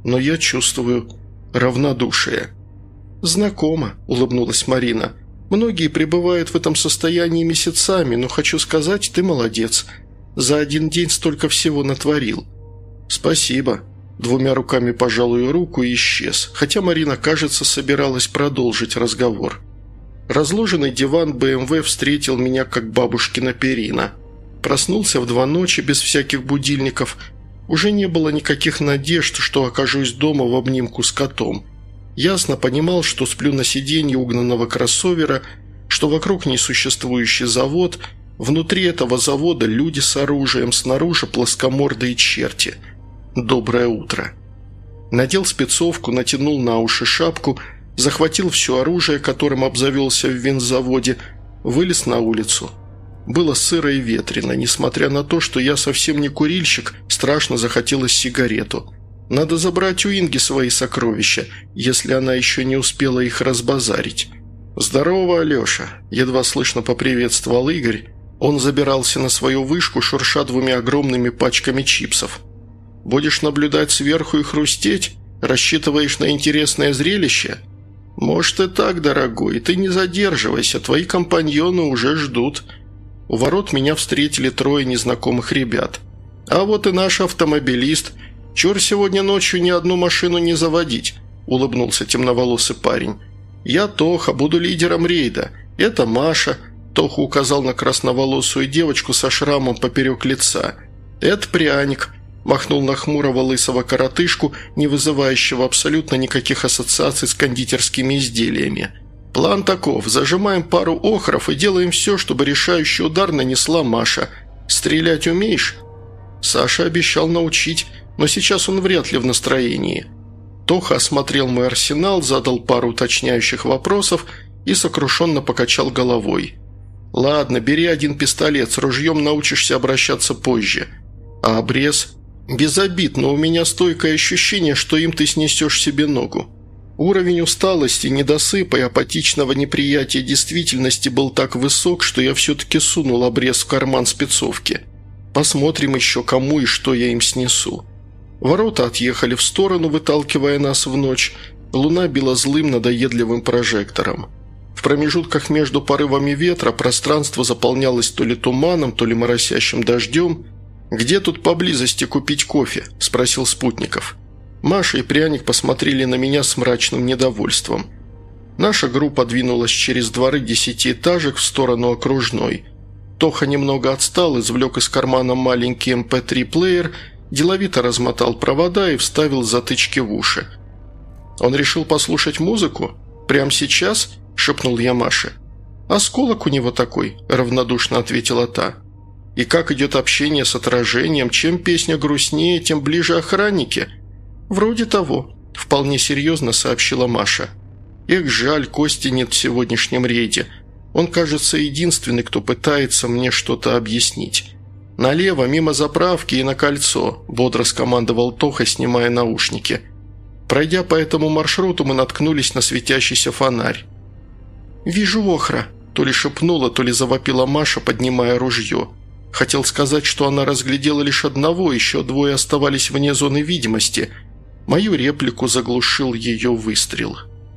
но я чувствую равнодушие». «Знакомо», – улыбнулась Марина. «Многие пребывают в этом состоянии месяцами, но хочу сказать, ты молодец. За один день столько всего натворил». «Спасибо». Двумя руками пожал ее руку и исчез, хотя Марина, кажется, собиралась продолжить разговор. Разложенный диван БМВ встретил меня как бабушкина перина. Проснулся в 2 ночи без всяких будильников. Уже не было никаких надежд, что окажусь дома в обнимку с котом. Ясно понимал, что сплю на сиденье угнанного кроссовера, что вокруг несуществующий завод, внутри этого завода люди с оружием, снаружи плоскомордые черти. Доброе утро. Надел спецовку, натянул на уши шапку, захватил все оружие, которым обзавелся в винзаводе, вылез на улицу. Было сыро и ветрено, несмотря на то, что я совсем не курильщик, страшно захотелось сигарету. Надо забрать у Инги свои сокровища, если она еще не успела их разбазарить. «Здорово, Алеша!» – едва слышно поприветствовал Игорь. Он забирался на свою вышку, шурша 2 огромными пачками чипсов. «Будешь наблюдать сверху и хрустеть? Рассчитываешь на интересное зрелище?» «Может и так, дорогой, ты не задерживайся, твои компаньоны уже ждут». У ворот меня встретили 3 незнакомых ребят. «А вот и наш автомобилист. Чур сегодня ночью ни одну машину не заводить», – улыбнулся темноволосый парень. «Я Тоха, буду лидером рейда. Это Маша», – Тоха указал на красноволосую девочку со шрамом поперек лица. «Это Пряник», – махнул на хмурого лысого коротышку, не вызывающего абсолютно никаких ассоциаций с кондитерскими изделиями. «План таков. Зажимаем пару охров и делаем все, чтобы решающий удар нанесла Маша. Стрелять умеешь?» Саша обещал научить, но сейчас он вряд ли в настроении. Тоха осмотрел мой арсенал, задал пару уточняющих вопросов и сокрушенно покачал головой. «Ладно, бери 1 пистолет, с ружьем научишься обращаться позже. А обрез?» «Без обид, но у меня стойкое ощущение, что им ты снесешь себе ногу». Уровень усталости, недосыпа и апатичного неприятия действительности был так высок, что я все-таки сунул обрез в карман спецовки. Посмотрим еще, кому и что я им снесу. Ворота отъехали в сторону, выталкивая нас в ночь. Луна била злым надоедливым прожектором. В промежутках между порывами ветра пространство заполнялось то ли туманом, то ли моросящим дождем. «Где тут поблизости купить кофе?» – спросил Спутников. Маша и Пряник посмотрели на меня с мрачным недовольством. Наша группа двинулась через дворы 10-этажек в сторону окружной. Тоха немного отстал, извлек из кармана маленький MP3-плеер, деловито размотал провода и вставил затычки в уши. «Он решил послушать музыку? Прямо сейчас?» – шепнул я Маше. «Осколок у него такой», – равнодушно ответила та. «И как идет общение с отражением? Чем песня грустнее, тем ближе охранники?» «Вроде того», – вполне серьезно сообщила Маша. «Эх, жаль, Кости нет в сегодняшнем рейде. Он, кажется, единственный, кто пытается мне что-то объяснить. Налево, мимо заправки и на кольцо», – бодро скомандовал Тоха, снимая наушники. Пройдя по этому маршруту, мы наткнулись на светящийся фонарь. «Вижу охра», – то ли шепнула, то ли завопила Маша, поднимая ружье. Хотел сказать, что она разглядела лишь одного, еще 2 оставались вне зоны видимости. Мою реплику заглушил ее выстрел.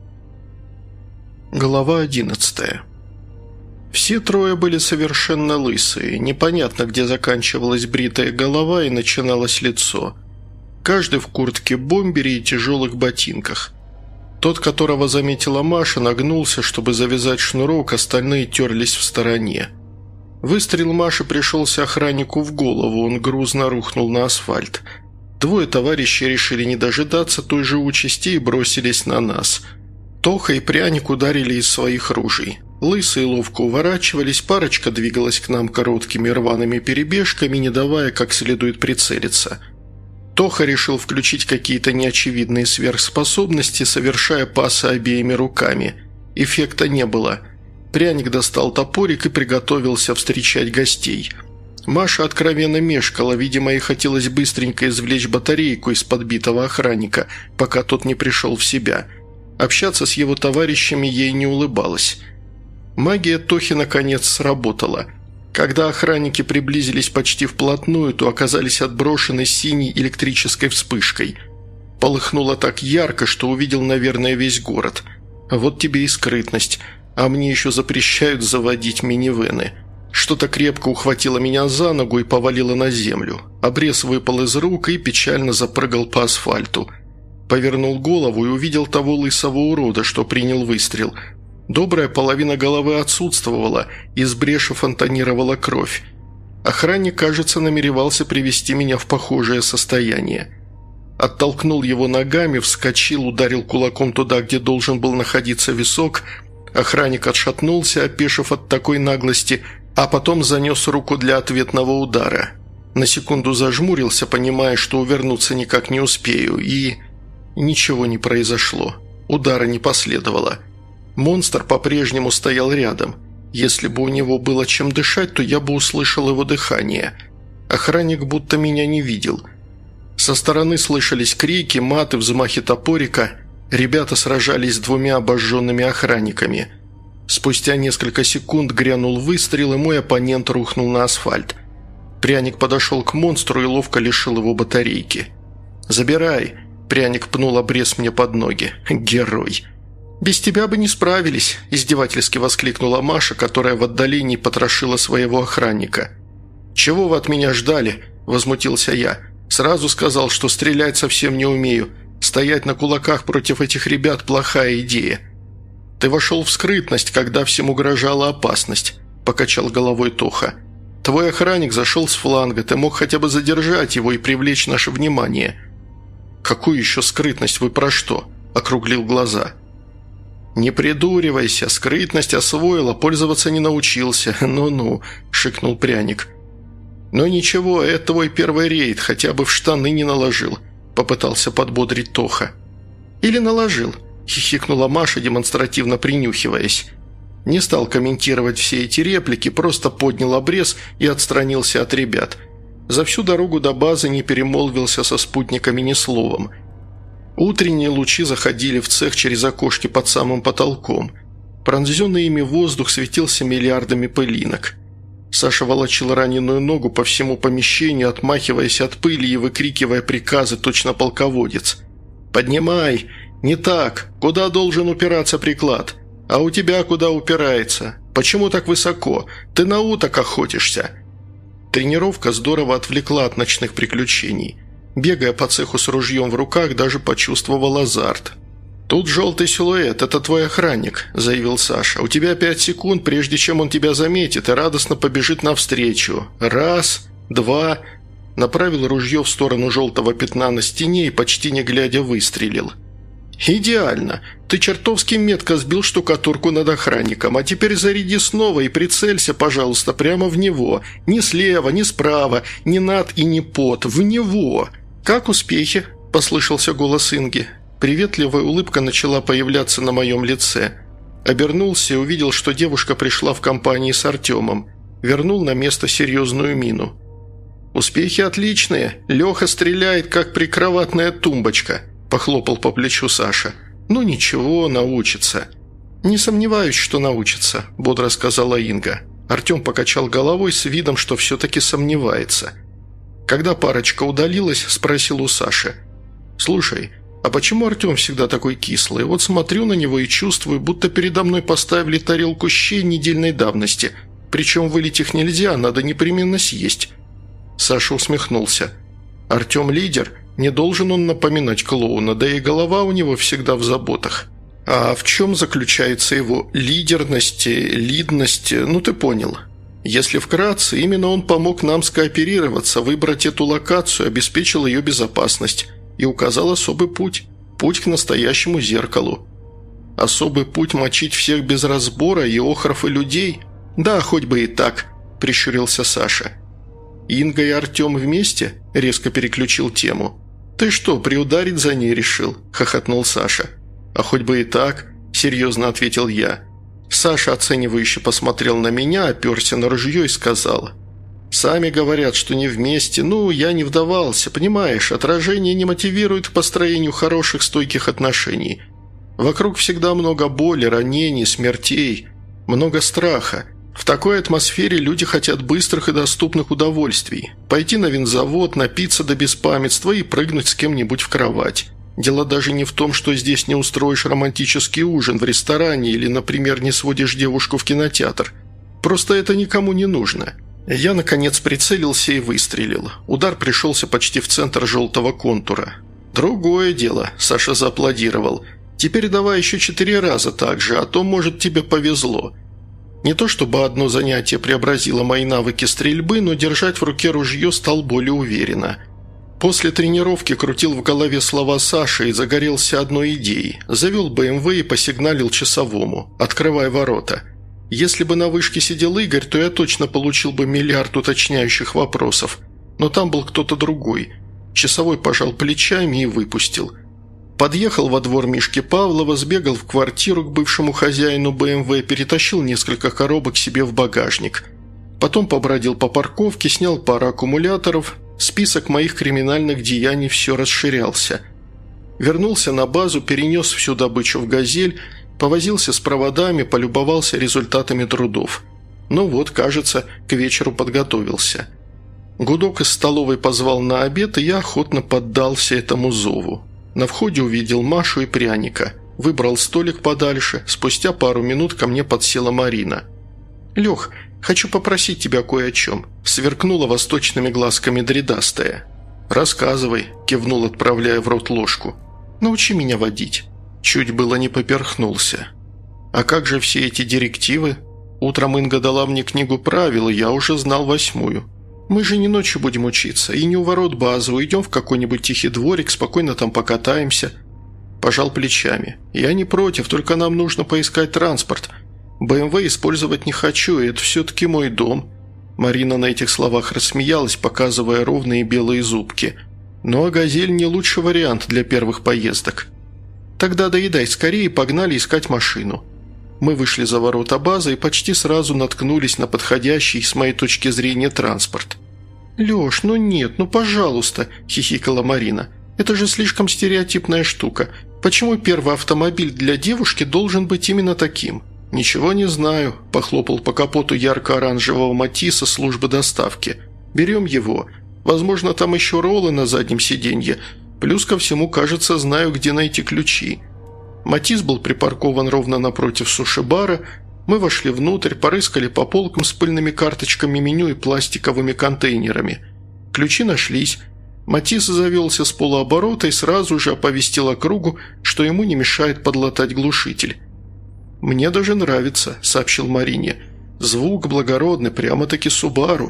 Глава 11. Все 3 были совершенно лысые. Непонятно, где заканчивалась бритая голова и начиналось лицо. Каждый в куртке-бомбере и тяжелых ботинках. Тот, которого заметила Маша, нагнулся, чтобы завязать шнурок, остальные терлись в стороне. Выстрел Маши пришелся охраннику в голову, он грузно рухнул на асфальт. 2 товарищей решили не дожидаться той же участи и бросились на нас. Тоха и Пряник ударили из своих ружей. Лысые ловко уворачивались, парочка двигалась к нам короткими рваными перебежками, не давая как следует прицелиться. Тоха решил включить какие-то неочевидные сверхспособности, совершая пасы обеими руками. Эффекта не было. Пряник достал топорик и приготовился встречать гостей. Маша откровенно мешкала, видимо, ей хотелось быстренько извлечь батарейку из подбитого охранника, пока тот не пришел в себя. Общаться с его товарищами ей не улыбалось. Магия Тохи наконец сработала. Когда охранники приблизились почти вплотную, то оказались отброшены синей электрической вспышкой. Полыхнуло так ярко, что увидел, наверное, весь город. Вот тебе и скрытность. А мне еще запрещают заводить минивэны. Что-то крепко ухватило меня за ногу и повалило на землю. Обрез выпал из рук и печально запрыгал по асфальту. Повернул голову и увидел того лысого урода, что принял выстрел. Добрая половина головы отсутствовала, из бреши фонтанировала кровь. Охранник, кажется, намеревался привести меня в похожее состояние. Оттолкнул его ногами, вскочил, ударил кулаком туда, где должен был находиться висок. Охранник отшатнулся, опешив от такой наглости, а потом занес руку для ответного удара. На секунду зажмурился, понимая, что увернуться никак не успею, и... Ничего не произошло. Удара не последовало. Монстр по-прежнему стоял рядом. Если бы у него было чем дышать, то я бы услышал его дыхание. Охранник будто меня не видел. Со стороны слышались крики, маты, взмахи топорика. Ребята сражались с двумя обожженными охранниками. Спустя несколько секунд грянул выстрел, и мой оппонент рухнул на асфальт. Пряник подошел к монстру и ловко лишил его батарейки. «Забирай!» Пряник пнул обрез мне под ноги. «Герой!» «Без тебя бы не справились», – издевательски воскликнула Маша, которая в отдалении потрошила своего охранника. «Чего вы от меня ждали?» – возмутился я. «Сразу сказал, что стрелять совсем не умею. Стоять на кулаках против этих ребят – плохая идея». «Ты вошел в скрытность, когда всем угрожала опасность», – покачал головой Тоха. «Твой охранник зашел с фланга, ты мог хотя бы задержать его и привлечь наше внимание». «Какую еще скрытность? Вы про что?» – округлил глаза. «Не придуривайся, скрытность освоила, пользоваться не научился. Ну-ну», – шикнул Пряник. «Но ничего, это твой первый рейд, хотя бы в штаны не наложил», – попытался подбодрить Тоха. «Или наложил», – хихикнула Маша, демонстративно принюхиваясь. Не стал комментировать все эти реплики, просто поднял обрез и отстранился от ребят. За всю дорогу до базы не перемолвился со спутниками ни словом. Утренние лучи заходили в цех через окошки под самым потолком. Пронзенный ими воздух светился миллиардами пылинок. Саша волочил раненую ногу по всему помещению, отмахиваясь от пыли и выкрикивая приказы, точно полководец. «Поднимай! Не так! Куда должен упираться приклад? А у тебя куда упирается? Почему так высоко? Ты на уток охотишься!» Тренировка здорово отвлекла от ночных приключений. Бегая по цеху с ружьем в руках, даже почувствовал азарт. «Тут желтый силуэт, это твой охранник», – заявил Саша. «У тебя 5 секунд, прежде чем он тебя заметит, и радостно побежит навстречу. Раз, два...» Направил ружье в сторону желтого пятна на стене и, почти не глядя, выстрелил. «Идеально! Ты чертовски метко сбил штукатурку над охранником, а теперь заряди снова и прицелься, пожалуйста, прямо в него. Ни слева, ни справа, ни над и ни под, в него!» «Как успехи?» – послышался голос Инги. Приветливая улыбка начала появляться на моем лице. Обернулся и увидел, что девушка пришла в компании с Артемом. Вернул на место серьезную мину. «Успехи отличные. Леха стреляет, как прикроватная тумбочка», – похлопал по плечу Саша. «Ну ничего, научится». «Не сомневаюсь, что научится», – бодро сказала Инга. Артем покачал головой с видом, что все-таки сомневается. Когда парочка удалилась, спросил у Саши. «Слушай, а почему Артем всегда такой кислый? Вот смотрю на него и чувствую, будто передо мной поставили тарелку щей недельной давности. Причем вылить их нельзя, надо непременно съесть». Саша усмехнулся. «Артем лидер, не должен он напоминать клоуна, да и голова у него всегда в заботах. А в чем заключается его лидерность, лидность, ну ты понял». Если вкратце, именно он помог нам скооперироваться, выбрать эту локацию, обеспечил ее безопасность и указал особый путь – путь к настоящему зеркалу. Особый путь мочить всех без разбора и охров, и людей? Да, хоть бы и так, прищурился Саша. Инга и Артем вместе? Резко переключил тему. Ты что, приударить за ней решил? Хохотнул Саша. А хоть бы и так, серьезно ответил я. Саша оценивающе посмотрел на меня, оперся на ружье и сказал: «Сами говорят, что не вместе. Ну, я не вдавался, понимаешь, отражение не мотивирует к построению хороших стойких отношений. Вокруг всегда много боли, ранений, смертей, много страха. В такой атмосфере люди хотят быстрых и доступных удовольствий. Пойти на винзавод, напиться до беспамятства и прыгнуть с кем-нибудь в кровать. Дело даже не в том, что здесь не устроишь романтический ужин в ресторане или, например, не сводишь девушку в кинотеатр. Просто это никому не нужно». Я, наконец, прицелился и выстрелил. Удар пришелся почти в центр желтого контура. «Другое дело», – Саша зааплодировал. «Теперь давай еще 4 раза так же, а то, может, тебе повезло». Не то чтобы одно занятие преобразило мои навыки стрельбы, но держать в руке ружье стал более уверенно. После тренировки крутил в голове слова Саши и загорелся одной идеей. Завел БМВ и посигналил часовому: «Открывай ворота». Если бы на вышке сидел Игорь, то я точно получил бы миллиард уточняющих вопросов. Но там был кто-то другой. Часовой пожал плечами и выпустил. Подъехал во двор Мишки Павлова, сбегал в квартиру к бывшему хозяину БМВ, перетащил несколько коробок себе в багажник. Потом побродил по парковке, снял пару аккумуляторов. Список моих криминальных деяний все расширялся. Вернулся на базу, перенес всю добычу в «Газель», повозился с проводами, полюбовался результатами трудов. Ну вот, кажется, к вечеру подготовился. Гудок из столовой позвал на обед, и я охотно поддался этому зову. На входе увидел Машу и пряника. Выбрал столик подальше. Спустя пару минут ко мне подсела Марина. «Лех, хочу попросить тебя кое о чем», – сверкнула восточными глазками дредастая. «Рассказывай», – кивнул, отправляя в рот ложку. «Научи меня водить». Чуть было не поперхнулся. «А как же все эти директивы? Утром Инга дала мне книгу правил, и я уже знал 8-ю. Мы же не ночью будем учиться, и не у ворот базы, уйдем в какой-нибудь тихий дворик, спокойно там покатаемся». Пожал плечами. «Я не против, только нам нужно поискать транспорт. БМВ использовать не хочу, и это все-таки мой дом». Марина на этих словах рассмеялась, показывая ровные белые зубки. «Ну а «Газель» не лучший вариант для первых поездок». «Тогда доедай скорее и погнали искать машину». Мы вышли за ворота базы и почти сразу наткнулись на подходящий, с моей точки зрения, транспорт. «Леш, ну нет, ну пожалуйста», – хихикала Марина. «Это же слишком стереотипная штука. Почему первый автомобиль для девушки должен быть именно таким?» «Ничего не знаю», – похлопал по капоту ярко-оранжевого Матисса службы доставки. «Берем его. Возможно, там еще роллы на заднем сиденье. Плюс ко всему, кажется, знаю, где найти ключи». Матисс был припаркован ровно напротив суши-бара. Мы вошли внутрь, порыскали по полкам с пыльными карточками меню и пластиковыми контейнерами. Ключи нашлись. Матисс завелся с полуоборота и сразу же оповестил округу, что ему не мешает подлатать глушитель. «Мне даже нравится», – сообщил Марине. «Звук благородный, прямо-таки Субару».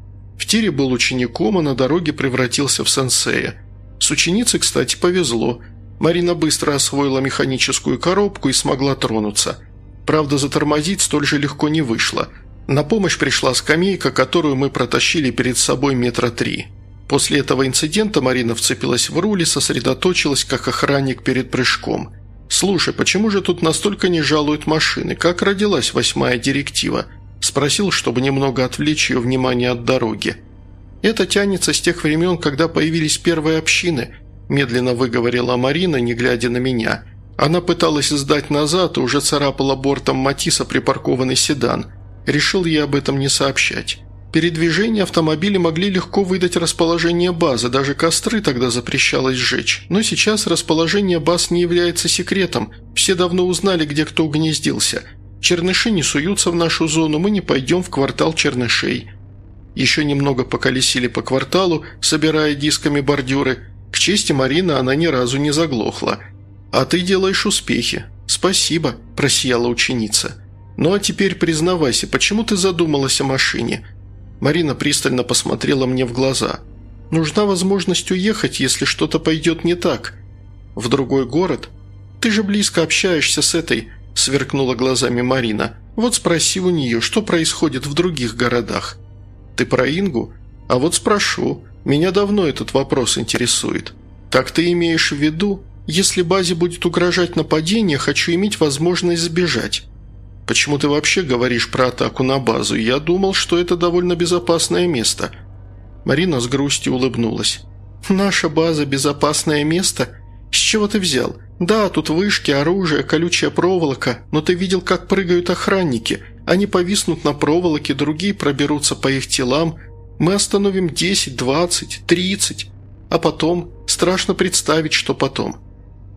В тире был учеником, а на дороге превратился в сенсея. С ученицей, кстати, повезло. Марина быстро освоила механическую коробку и смогла тронуться. Правда, затормозить столь же легко не вышло. На помощь пришла скамейка, которую мы протащили перед собой 3 метра. После этого инцидента Марина вцепилась в руль и сосредоточилась, как охранник перед прыжком. «Слушай, почему же тут настолько не жалуют машины? Как родилась 8-я директива?» – спросил, чтобы немного отвлечь ее внимание от дороги. «Это тянется с тех времен, когда появились первые общины», – медленно выговорила Марина, не глядя на меня. Она пыталась сдать назад и уже царапала бортом Матисса припаркованный седан. Решил я об этом не сообщать. Передвижение автомобилей могли легко выдать расположение базы, даже костры тогда запрещалось сжечь. Но сейчас расположение баз не является секретом, все давно узнали, где кто угнездился. Черныши не суются в нашу зону, мы не пойдем в квартал чернышей». Еще немного поколесили по кварталу, собирая дисками бордюры. К чести Марины, она ни разу не заглохла. «А ты делаешь успехи». «Спасибо», – просияла ученица. «Ну а теперь признавайся, почему ты задумалась о машине?» Марина пристально посмотрела мне в глаза. «Нужна возможность уехать, если что-то пойдет не так. В другой город? Ты же близко общаешься с этой...» – сверкнула глазами Марина. «Вот спроси у нее, что происходит в других городах». «Ты про Ингу? А вот спрошу. Меня давно этот вопрос интересует. Так ты имеешь в виду, если базе будет угрожать нападение, хочу иметь возможность сбежать?» «Почему ты вообще говоришь про атаку на базу? Я думал, что это довольно безопасное место». Марина с грустью улыбнулась. «Наша база – безопасное место? С чего ты взял? Да, тут вышки, оружие, колючая проволока, но ты видел, как прыгают охранники. Они повиснут на проволоке, другие проберутся по их телам. Мы остановим 10, 20, 30. А потом? Страшно представить, что потом.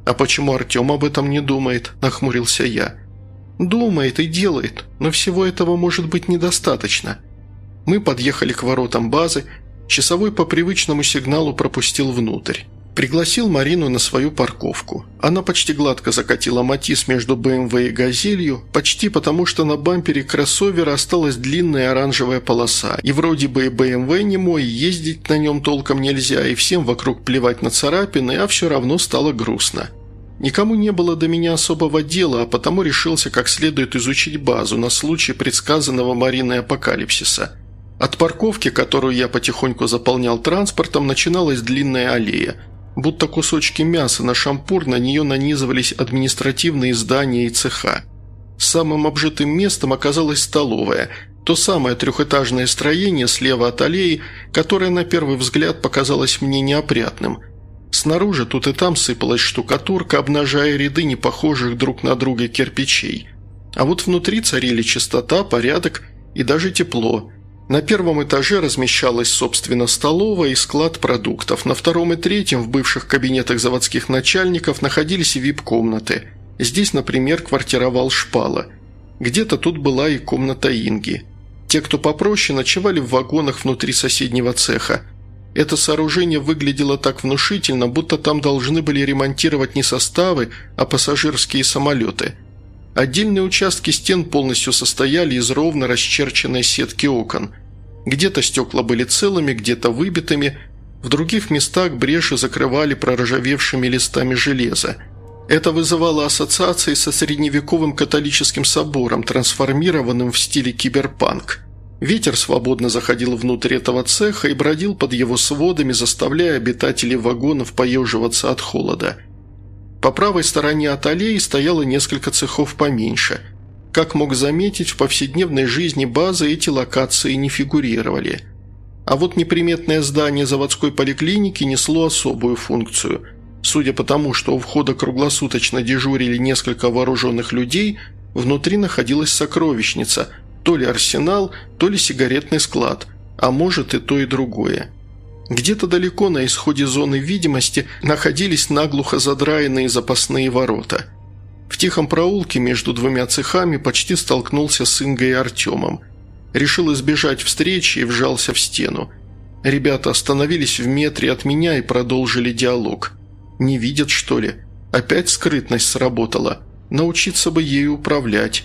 «А почему Артем об этом не думает?» – нахмурился я. «Думает и делает, но всего этого может быть недостаточно». Мы подъехали к воротам базы, часовой по привычному сигналу пропустил внутрь. Пригласил Марину на свою парковку. Она почти гладко закатила Матис между БМВ и «Газелью», почти потому, что на бампере кроссовера осталась длинная оранжевая полоса, и вроде бы и БМВ не мой, ездить на нем толком нельзя, и всем вокруг плевать на царапины, а все равно стало грустно. Никому не было до меня особого дела, а потому решился как следует изучить базу на случай предсказанного Мариной апокалипсиса. От парковки, которую я потихоньку заполнял транспортом, начиналась длинная аллея. Будто кусочки мяса на шампур, на нее нанизывались административные здания и цеха. Самым обжитым местом оказалась столовая, то самое трехэтажное строение слева от аллеи, которое на первый взгляд показалось мне неопрятным. Снаружи тут и там сыпалась штукатурка, обнажая ряды непохожих друг на друга кирпичей. А вот внутри царили чистота, порядок и даже тепло. На первом этаже размещалась, собственно, столовая и склад продуктов. На втором и третьем в бывших кабинетах заводских начальников находились вип-комнаты. Здесь, например, квартировал Шпала. Где-то тут была и комната Инги. Те, кто попроще, ночевали в вагонах внутри соседнего цеха. Это сооружение выглядело так внушительно, будто там должны были ремонтировать не составы, а пассажирские самолеты. Отдельные участки стен полностью состояли из ровно расчерченной сетки окон. Где-то стекла были целыми, где-то выбитыми, в других местах бреши закрывали проржавевшими листами железа. Это вызывало ассоциации со средневековым католическим собором, трансформированным в стиле киберпанк. Ветер свободно заходил внутрь этого цеха и бродил под его сводами, заставляя обитателей вагонов поеживаться от холода. По правой стороне от аллеи стояло несколько цехов поменьше. Как мог заметить, в повседневной жизни базы эти локации не фигурировали. А вот неприметное здание заводской поликлиники несло особую функцию. Судя по тому, что у входа круглосуточно дежурили несколько вооруженных людей, внутри находилась сокровищница, то ли арсенал, то ли сигаретный склад, а может и то и другое. Где-то далеко на исходе зоны видимости находились наглухо задраенные запасные ворота. В тихом проулке между двумя цехами почти столкнулся с Ингой и Артемом. Решил избежать встречи и вжался в стену. Ребята остановились в метре от меня и продолжили диалог. Не видят, что ли? Опять скрытность сработала. Научиться бы ею управлять.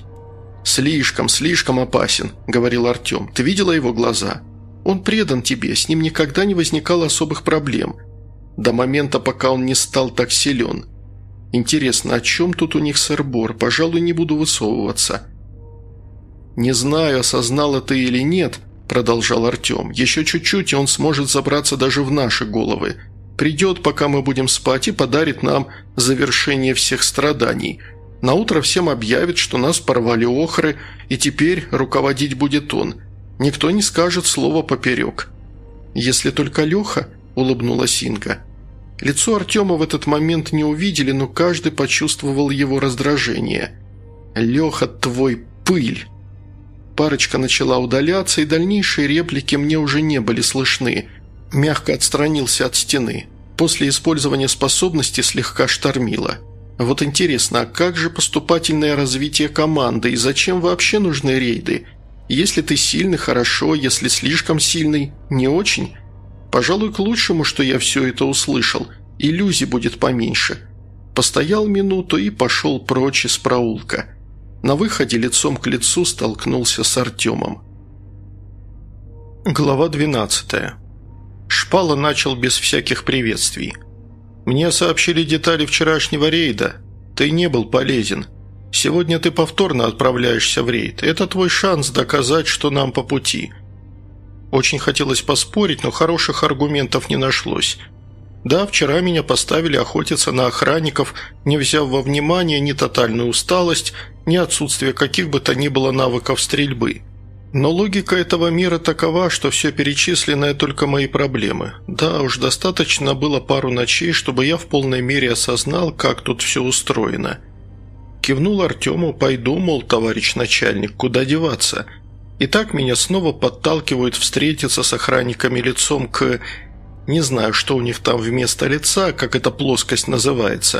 «Слишком опасен», — говорил Артем. «Ты видела его глаза?» «Он предан тебе, с ним никогда не возникало особых проблем. До момента, пока он не стал так силен. Интересно, о чем тут у них сыр-бор? Пожалуй, не буду высовываться». «Не знаю, осознал это или нет», – продолжал Артем. «Еще чуть-чуть, и он сможет забраться даже в наши головы. Придет, пока мы будем спать, и подарит нам завершение всех страданий. Наутро всем объявит, что нас порвали охры, и теперь руководить будет он. Никто не скажет слова поперек». «Если только Леха», – улыбнулась Инга. Лицо Артема в этот момент не увидели, но каждый почувствовал его раздражение. «Леха, твой пыль!» Парочка начала удаляться, и дальнейшие реплики мне уже не были слышны. Мягко отстранился от стены. После использования способности слегка штормило. Вот интересно, а как же поступательное развитие команды и зачем вообще нужны рейды? Если ты сильный – хорошо, если слишком сильный – не очень. Пожалуй, к лучшему, что я все это услышал. Иллюзий будет поменьше. Постоял минуту и пошел прочь из проулка. На выходе лицом к лицу столкнулся с Артемом. Глава 12. Шпала начал без всяких приветствий. «Мне сообщили детали вчерашнего рейда. Ты не был полезен. Сегодня ты повторно отправляешься в рейд. Это твой шанс доказать, что нам по пути». Очень хотелось поспорить, но хороших аргументов не нашлось. Да, вчера меня поставили охотиться на охранников, не взяв во внимание ни тотальную усталость, ни отсутствие каких бы то ни было навыков стрельбы. Но логика этого мира такова, что все перечисленное только мои проблемы. Да, уж достаточно было пару ночей, чтобы я в полной мере осознал, как тут все устроено. Кивнул Артему: «Пойду, мол, товарищ начальник, куда деваться?» И так меня снова подталкивают встретиться с охранниками лицом к... Не знаю, что у них там вместо лица, как эта плоскость называется.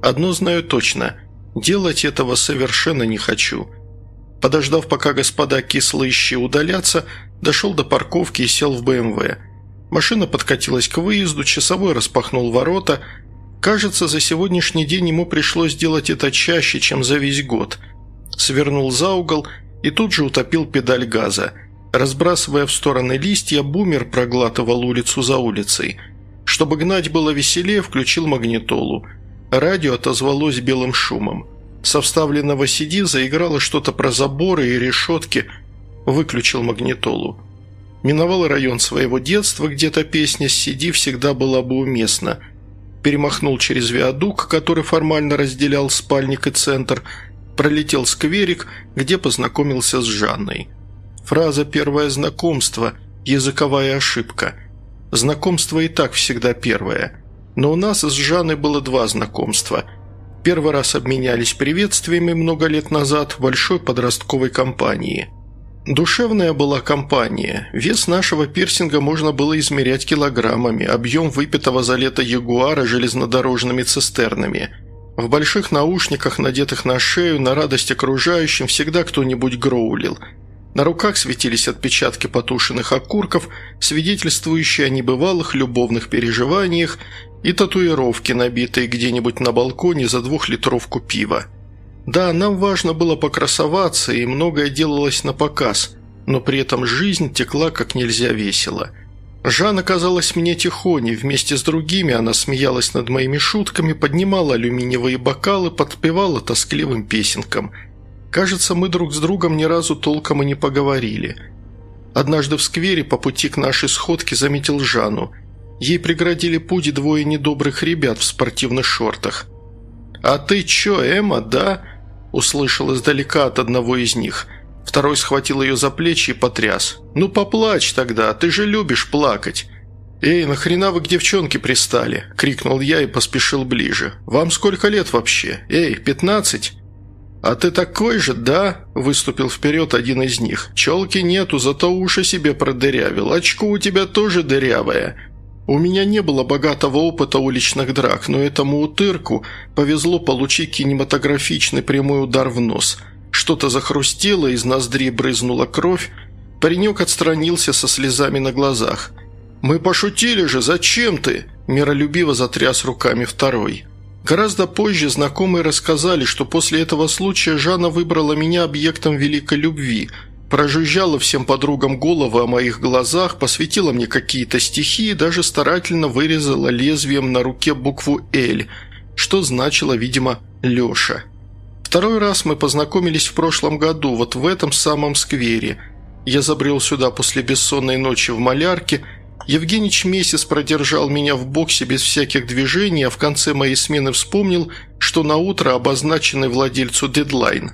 Одно знаю точно – делать этого совершенно не хочу. Подождав, пока господа кислыщи удалятся, дошел до парковки и сел в БМВ. Машина подкатилась к выезду, часовой распахнул ворота. Кажется, за сегодняшний день ему пришлось делать это чаще, чем за весь год. Свернул за угол и тут же утопил педаль газа. Разбрасывая в стороны листья, бумер проглатывал улицу за улицей. Чтобы гнать было веселее, включил магнитолу. Радио отозвалось белым шумом. Со вставленного CD заиграло что-то про заборы и решетки. Выключил магнитолу. Миновал район своего детства, где-то песня с CD всегда была бы уместна. Перемахнул через виадук, который формально разделял спальник и центр, пролетел скверик, где познакомился с Жанной. Фраза «первое знакомство» – языковая ошибка. Знакомство и так всегда первое. Но у нас с Жанной было два знакомства. Первый раз обменялись приветствиями много лет назад в большой подростковой компании. Душевная была компания. Вес нашего пирсинга можно было измерять килограммами, объем выпитого за лето ягуара железнодорожными цистернами. В больших наушниках, надетых на шею, на радость окружающим, всегда кто-нибудь гроулил. На руках светились отпечатки потушенных окурков, свидетельствующие о небывалых любовных переживаниях, и татуировки, набитые где-нибудь на балконе за 2-литровку пива. Да, нам важно было покрасоваться, и многое делалось на показ, но при этом жизнь текла как нельзя весело. Жанна казалась мне тихоней, вместе с другими она смеялась над моими шутками, поднимала алюминиевые бокалы, подпевала тоскливым песенкам. Кажется, мы друг с другом ни разу толком и не поговорили. Однажды в сквере по пути к нашей сходке заметил Жанну. Ей преградили путь двое недобрых ребят в спортивных шортах. «А ты чё, Эмма, да?» – услышал издалека от одного из них. Второй схватил ее за плечи и потряс. «Ну поплачь тогда, ты же любишь плакать!» «Эй, нахрена вы к девчонке пристали?» – крикнул я и поспешил ближе. «Вам сколько лет вообще? Эй, 15?» «А ты такой же, да?» – выступил вперед один из них. «Челки нету, зато уши себе продырявил. Очко у тебя тоже дырявое». У меня не было богатого опыта уличных драк, но этому утырку повезло получить кинематографичный прямой удар в нос. Что-то захрустело, из ноздрей брызнула кровь. Паренек отстранился со слезами на глазах. «Мы пошутили же, зачем ты?» – миролюбиво затряс руками второй. Гораздо позже знакомые рассказали, что после этого случая Жанна выбрала меня объектом великой любви – прожужжала всем подругам головы о моих глазах, посвятила мне какие-то стихи и даже старательно вырезала лезвием на руке букву «Л», что значило, видимо, «Леша». Второй раз мы познакомились в прошлом году, вот в этом самом сквере. Я забрел сюда после бессонной ночи в малярке. Евгенич месяц продержал меня в боксе без всяких движений, а в конце моей смены вспомнил, что на утро обозначенный владельцу дедлайн.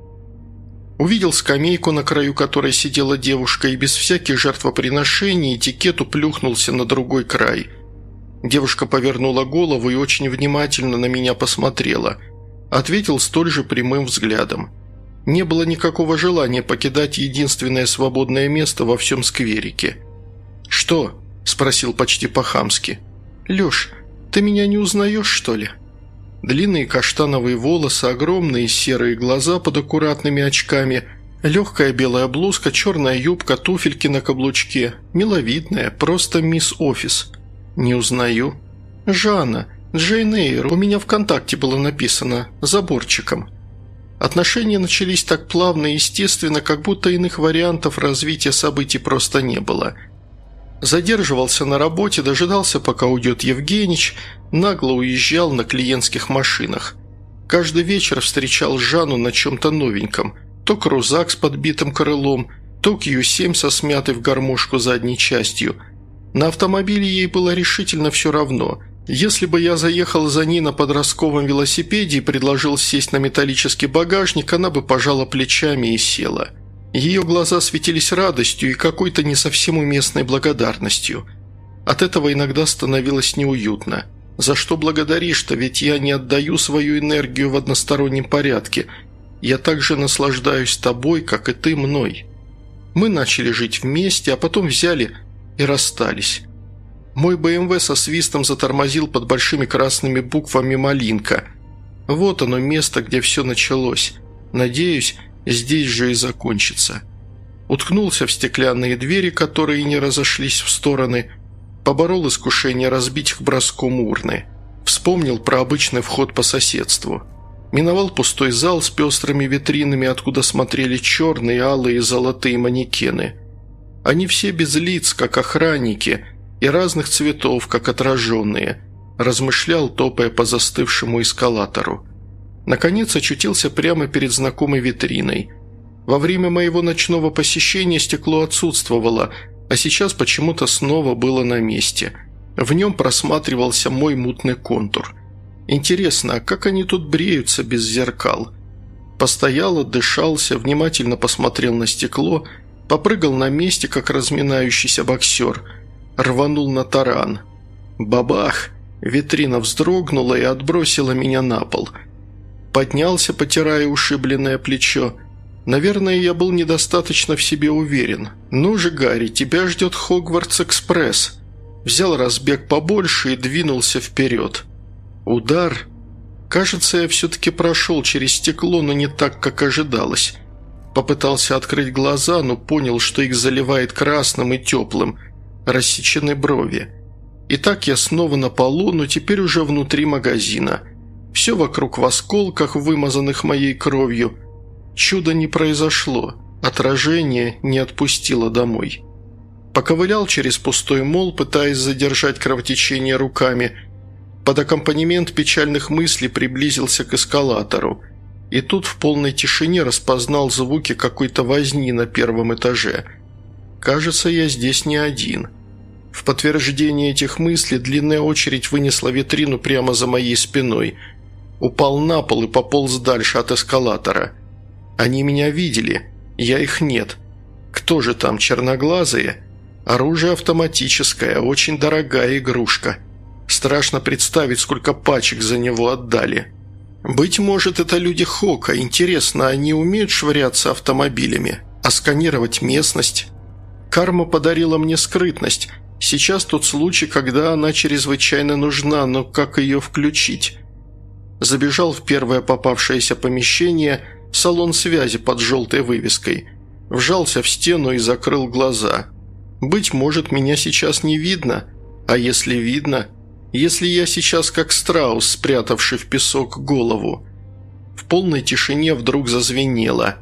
Увидел скамейку, на краю которой сидела девушка, и без всяких жертвоприношений этикету плюхнулся на другой край. Девушка повернула голову и очень внимательно на меня посмотрела. Ответил столь же прямым взглядом. Не было никакого желания покидать единственное свободное место во всем скверике. «Что?» – спросил почти по-хамски. «Леш, ты меня не узнаешь, что ли?» Длинные каштановые волосы, огромные серые глаза под аккуратными очками, легкая белая блузка, черная юбка, туфельки на каблучке. Миловидная, просто мисс Офис. Не узнаю. «Жанна, Джейн Эйр, у меня ВКонтакте было написано, заборчиком». Отношения начались так плавно и естественно, как будто иных вариантов развития событий просто не было. Задерживался на работе, дожидался, пока уйдет Евгенич, нагло уезжал на клиентских машинах. Каждый вечер встречал Жанну на чем-то новеньком. То крузак с подбитым крылом, то Q7 со смятой в гармошку задней частью. На автомобиле ей было решительно все равно. Если бы я заехал за ней на подростковом велосипеде и предложил сесть на металлический багажник, она бы пожала плечами и села. Ее глаза светились радостью и какой-то не совсем уместной благодарностью. От этого иногда становилось неуютно. «За что благодаришь-то? Ведь я не отдаю свою энергию в одностороннем порядке. Я также наслаждаюсь тобой, как и ты мной». Мы начали жить вместе, а потом взяли и расстались. Мой БМВ со свистом затормозил под большими красными буквами «Малинка». Вот оно место, где все началось. Надеюсь, здесь же и закончится. Уткнулся в стеклянные двери, которые не разошлись в стороны. Поборол искушение разбить их броском урны. Вспомнил про обычный вход по соседству. Миновал пустой зал с пестрыми витринами, откуда смотрели черные, алые и золотые манекены. Они все без лиц, как охранники, и разных цветов, как отраженные. Размышлял, топая по застывшему эскалатору. Наконец очутился прямо перед знакомой витриной. Во время моего ночного посещения стекло отсутствовало, а сейчас почему-то снова было на месте. В нем просматривался мой мутный контур. Интересно, а как они тут бреются без зеркал? Постоял, отдышался, внимательно посмотрел на стекло, попрыгал на месте, как разминающийся боксер, рванул на таран. Бабах! Витрина вздрогнула и отбросила меня на пол. Поднялся, потирая ушибленное плечо. Наверное, я был недостаточно в себе уверен. «Ну же, Гарри, тебя ждет Хогвартс-экспресс». Взял разбег побольше и двинулся вперед. Удар. Кажется, я все-таки прошел через стекло, но не так, как ожидалось. Попытался открыть глаза, но понял, что их заливает красным и теплым. Рассечены брови. Итак, я снова на полу, но теперь уже внутри магазина. Все вокруг в осколках, вымазанных моей кровью. Чудо не произошло. Отражение не отпустило домой. Поковылял через пустой мол, пытаясь задержать кровотечение руками. Под аккомпанемент печальных мыслей приблизился к эскалатору. И тут в полной тишине распознал звуки какой-то возни на первом этаже. Кажется, я здесь не один. В подтверждение этих мыслей длинная очередь вынесла витрину прямо за моей спиной. Упал на пол и пополз дальше от эскалатора. Они меня видели, я их нет. Кто же там, черноглазые? Оружие автоматическое, очень дорогая игрушка. Страшно представить, сколько пачек за него отдали. Быть может, это люди Хока. Интересно, они умеют швыряться автомобилями? А сканировать местность? Карма подарила мне скрытность. Сейчас тот случай, когда она чрезвычайно нужна, но как ее включить? Забежал в первое попавшееся помещение, салон связи под желтой вывеской. Вжался в стену и закрыл глаза. Быть может, меня сейчас не видно? А если видно? Если я сейчас как страус, спрятавший в песок голову? В полной тишине вдруг зазвенело.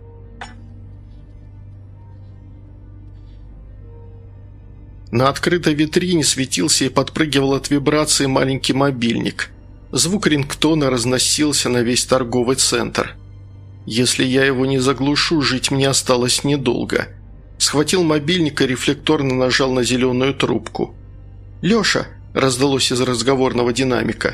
На открытой витрине светился и подпрыгивал от вибрации маленький мобильник. Звук рингтона разносился на весь торговый центр. Если я его не заглушу, жить мне осталось недолго. Схватил мобильник и рефлекторно нажал на зеленую трубку. «Леша!» – раздалось из разговорного динамика.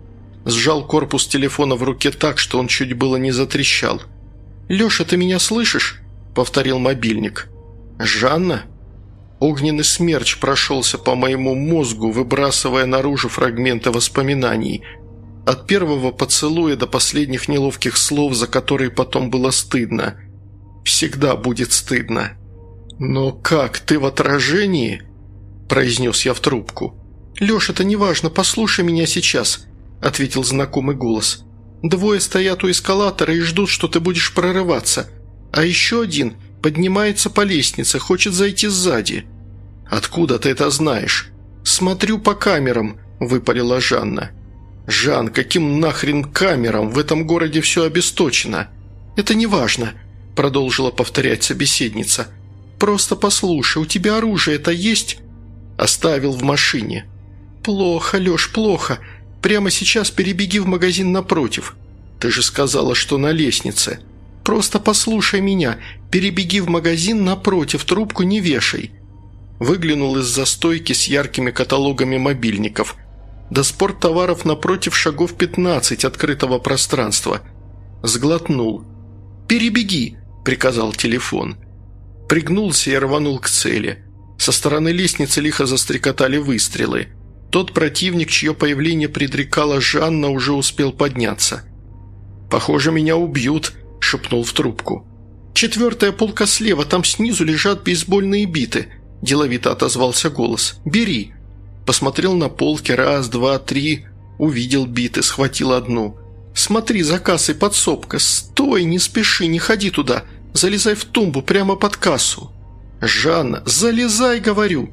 Сжал корпус телефона в руке так, что он чуть было не затрещал. «Леша, ты меня слышишь?» – повторил мобильник. «Жанна?» Огненный смерч прошелся по моему мозгу, выбрасывая наружу фрагменты воспоминаний. От первого поцелуя до последних неловких слов, за которые потом было стыдно. Всегда будет стыдно. «Но как, ты в отражении?» – произнес я в трубку. «Леша, это неважно, послушай меня сейчас», – ответил знакомый голос. «Двое стоят у эскалатора и ждут, что ты будешь прорываться. А еще один поднимается по лестнице, хочет зайти сзади». «Откуда ты это знаешь?» «Смотрю по камерам», – выпалила Жанна. «Жан, каким нахрен камерам? В этом городе все обесточено». «Это неважно», – продолжила повторять собеседница. «Просто послушай, у тебя оружие-то есть?» «Оставил в машине». «Плохо, Леш, плохо. Прямо сейчас перебеги в магазин напротив». «Ты же сказала, что на лестнице». «Просто послушай меня. Перебеги в магазин напротив, трубку не вешай». Выглянул из-за стойки с яркими каталогами мобильников. До спорттоваров напротив шагов 15 открытого пространства. Сглотнул. «Перебеги», – приказал телефон. Пригнулся и рванул к цели. Со стороны лестницы лихо застрекотали выстрелы. Тот противник, чье появление предрекала Жанна, уже успел подняться. «Похоже, меня убьют», – шепнул в трубку. «4-я полка слева, там снизу лежат бейсбольные биты», – деловито отозвался голос. «Бери». Посмотрел на полки, 1, 2, 3, увидел биты, схватил одну. Смотри, за кассой подсобка. Стой, не спеши, не ходи туда. Залезай в тумбу прямо под кассу». «Жанна, залезай, говорю!»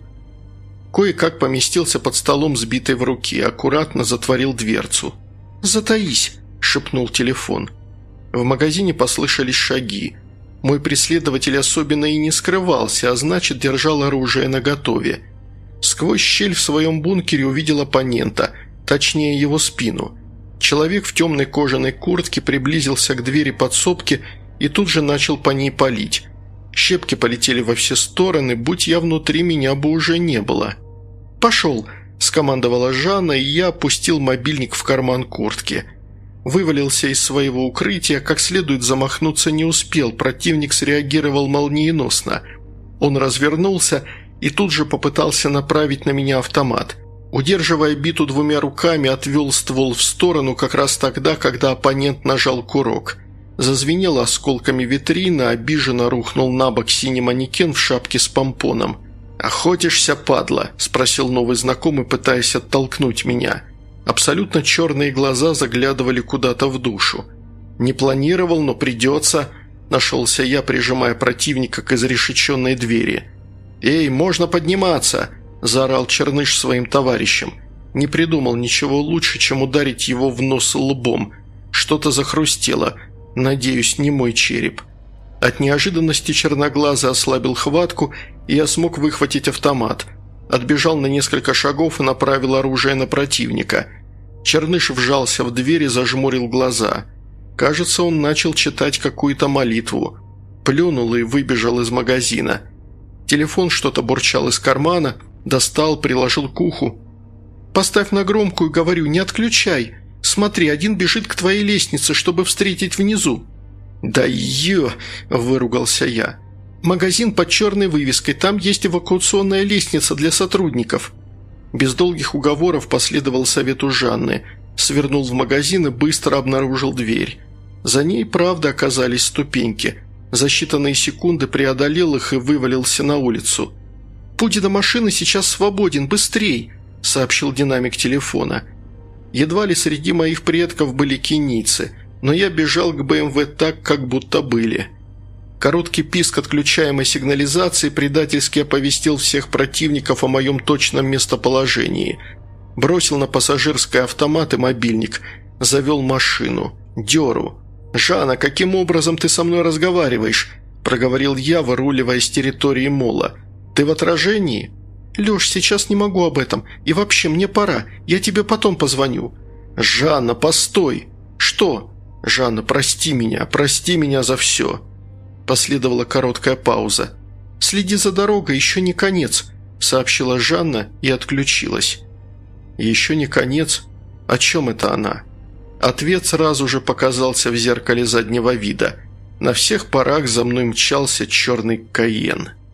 Кое-как поместился под столом, сбитой в руки, аккуратно затворил дверцу. «Затаись!» – шепнул телефон. В магазине послышались шаги. Мой преследователь особенно и не скрывался, а значит, держал оружие наготове. Сквозь щель в своем бункере увидел оппонента, точнее его спину. Человек в темной кожаной куртке приблизился к двери подсобки и тут же начал по ней палить. Щепки полетели во все стороны, будь я внутри, меня бы уже не было. «Пошел!» – скомандовала Жанна, и я опустил мобильник в карман куртки. Вывалился из своего укрытия, как следует замахнуться не успел, противник среагировал молниеносно. Он развернулся и тут же попытался направить на меня автомат. Удерживая биту двумя руками, отвел ствол в сторону как раз тогда, когда оппонент нажал курок. Зазвенела осколками витрина, обиженно рухнул на бок синий манекен в шапке с помпоном. «Охотишься, падла?» – спросил новый знакомый, пытаясь оттолкнуть меня. Абсолютно черные глаза заглядывали куда-то в душу. «Не планировал, но придется», – нашелся я, прижимая противника к изрешеченной двери. «Эй, можно подниматься!» – заорал Черныш своим товарищам. Не придумал ничего лучше, чем ударить его в нос лбом. Что-то захрустело. Надеюсь, не мой череп. От неожиданности черноглазый ослабил хватку, и я смог выхватить автомат. Отбежал на несколько шагов и направил оружие на противника. Черныш вжался в дверь и зажмурил глаза. Кажется, он начал читать какую-то молитву. Плюнул и выбежал из магазина. Телефон что-то бурчал из кармана, достал, приложил к уху. «Поставь на громкую, говорю, не отключай. Смотри, один бежит к твоей лестнице, чтобы встретить внизу». «Да ё!» – выругался я. «Магазин под черной вывеской, там есть эвакуационная лестница для сотрудников». Без долгих уговоров последовал совету Жанны. Свернул в магазин и быстро обнаружил дверь. За ней, правда, оказались ступеньки. За считанные секунды преодолел их и вывалился на улицу. «Путь до машины сейчас свободен, быстрей!» – сообщил динамик телефона. Едва ли среди моих предков были кенийцы, но я бежал к БМВ так, как будто были. Короткий писк отключаемой сигнализации предательски оповестил всех противников о моем точном местоположении. Бросил на пассажирский автомат и мобильник. Завел машину. Дёру. «Жанна, каким образом ты со мной разговариваешь?» – проговорил я, выруливая с территории мола. «Ты в отражении?» «Лёш, сейчас не могу об этом. И вообще, мне пора. Я тебе потом позвоню». «Жанна, постой!» «Что?» «Жанна, прости меня за все». Последовала короткая пауза. «Следи за дорогой, еще не конец», – сообщила Жанна и отключилась. «Еще не конец? О чем это она?» Ответ сразу же показался в зеркале заднего вида. На всех парах за мной мчался черный Кайен.